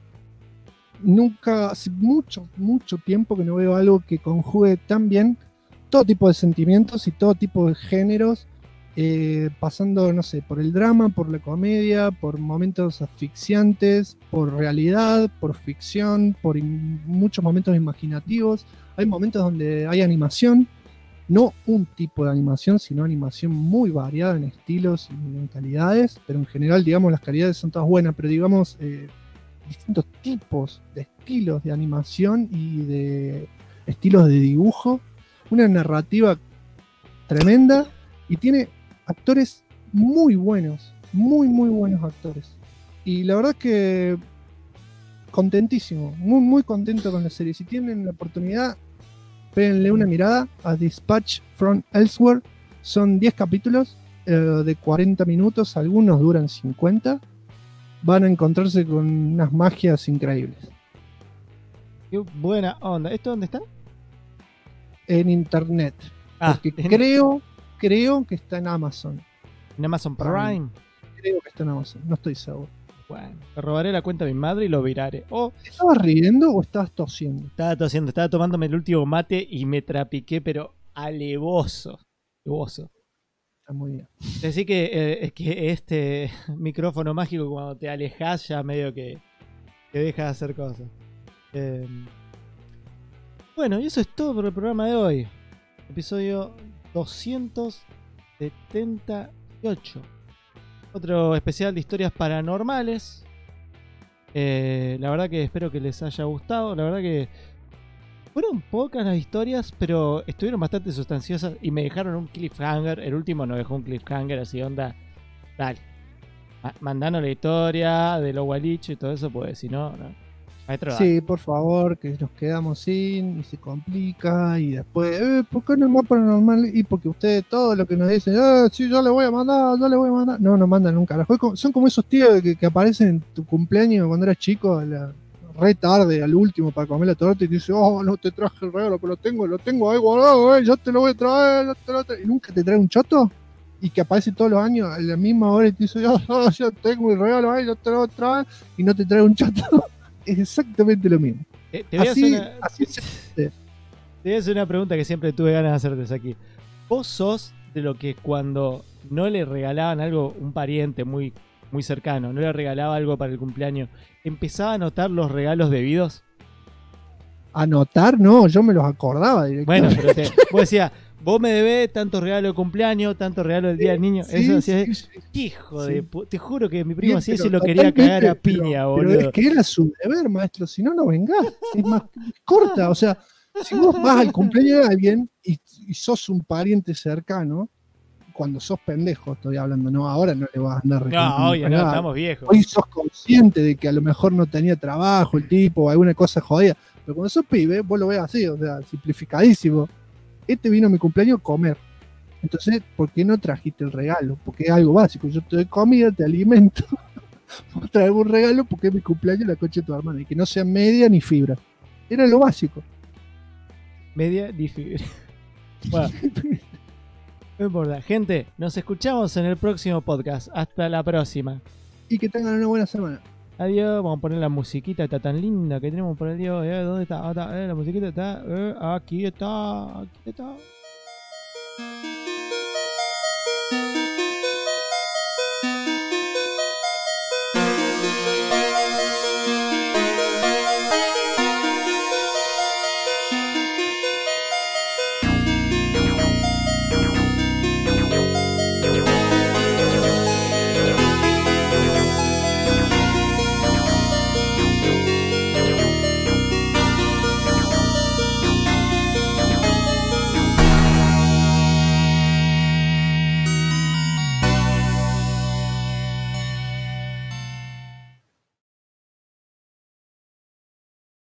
nunca, hace mucho, mucho tiempo que no veo algo que conjugue tan bien todo tipo de sentimientos y todo tipo de géneros, pasando, no sé, por el drama, por la comedia, por momentos asfixiantes, por realidad, por ficción, por muchos momentos imaginativos. Hay momentos donde hay animación, no un tipo de animación, sino animación muy variada en estilos y en calidades, pero en general, digamos, las calidades son todas buenas, pero digamos, distintos tipos de estilos de animación y de estilos de dibujo, una narrativa tremenda y tiene actores muy buenos, muy muy buenos actores. Y la verdad que contentísimo, muy muy contento con la serie. Si tienen la oportunidad, péguenle una mirada a Dispatch from Elsewhere. Son 10 capítulos de 40 minutos, algunos duran 50. Van a encontrarse con unas magias increíbles. Qué buena onda. ¿Esto dónde está? En internet. Porque creo que está en Amazon. ¿En Amazon Prime? Creo que está en Amazon, no estoy seguro. Bueno, te robaré la cuenta de mi madre y lo viraré. ¿Estabas riendo o estabas tosiendo? Estaba tosiendo, estaba tomándome el último mate y me trapiqué, pero alevoso. Está muy bien. Así que es que este micrófono mágico, cuando te alejas, ya medio que deja de hacer cosas. Bueno, y eso es todo por el programa de hoy. Episodio 278. Otro especial de historias paranormales. La verdad que espero que les haya gustado. La verdad que fueron pocas las historias, pero estuvieron bastante sustanciosas y me dejaron un cliffhanger. El último nos dejó un cliffhanger así, onda. Dale, mandanos la historia de los Gualichos y todo eso, pues si no, sí, por favor, que nos quedamos sin y se complica y después, ¿por qué no es más paranormal? Y porque ustedes todo lo que nos dicen, sí, yo le voy a mandar, no nos mandan nunca. Son como esos tíos que aparecen en tu cumpleaños cuando eras chico, re tarde, al último, para comer la torta y te dicen, no te traje el regalo, pero lo tengo ahí guardado, ya te lo voy a traer, y nunca te trae un choto. Y que aparece todos los años a la misma hora y te dice, ya tengo el regalo ahí, ya te lo voy a traer, y no te trae un choto. Es exactamente lo mismo. Te voy a hacer una pregunta que siempre tuve ganas de hacerte aquí. ¿Vos sos de lo que cuando no le regalaban algo, un pariente muy, muy cercano, no le regalaba algo para el cumpleaños, empezaba a anotar los regalos debidos? Anotar, no, yo me los acordaba directamente. Bueno, pero vos decías, vos me debés tanto regalo de cumpleaños, tanto regalo del día del niño. Sí, Eso sí, sí, hijo sí. de te juro que mi primo Bien, así pero se lo quería cagar a piña, boludo. Pero es que era su deber, maestro, si no, no vengás. Es más corta, o sea, si vos vas al cumpleaños de alguien y sos un pariente cercano, cuando sos pendejo, estoy hablando, no, ahora no le vas a andar regalando No, oye, no, regalo. estamos viejos. Hoy sos consciente de que a lo mejor no tenía trabajo el tipo o alguna cosa jodida, pero cuando sos pibe, vos lo ves así, o sea, simplificadísimo. Este vino a mi cumpleaños a comer. Entonces, ¿por qué no trajiste el regalo? Porque es algo básico. Yo te doy comida, te alimento. Vos traes un regalo porque es mi cumpleaños, la concha de tu hermana. Y que no sea media ni fibra. Era lo básico. Media difícil. Bueno, no importa. Gente, nos escuchamos en el próximo podcast. Hasta la próxima. Y que tengan una buena semana. Adiós. Vamos a poner la musiquita está tan linda que tenemos por el día. ¿Dónde está? La musiquita está. Aquí está. Aquí está.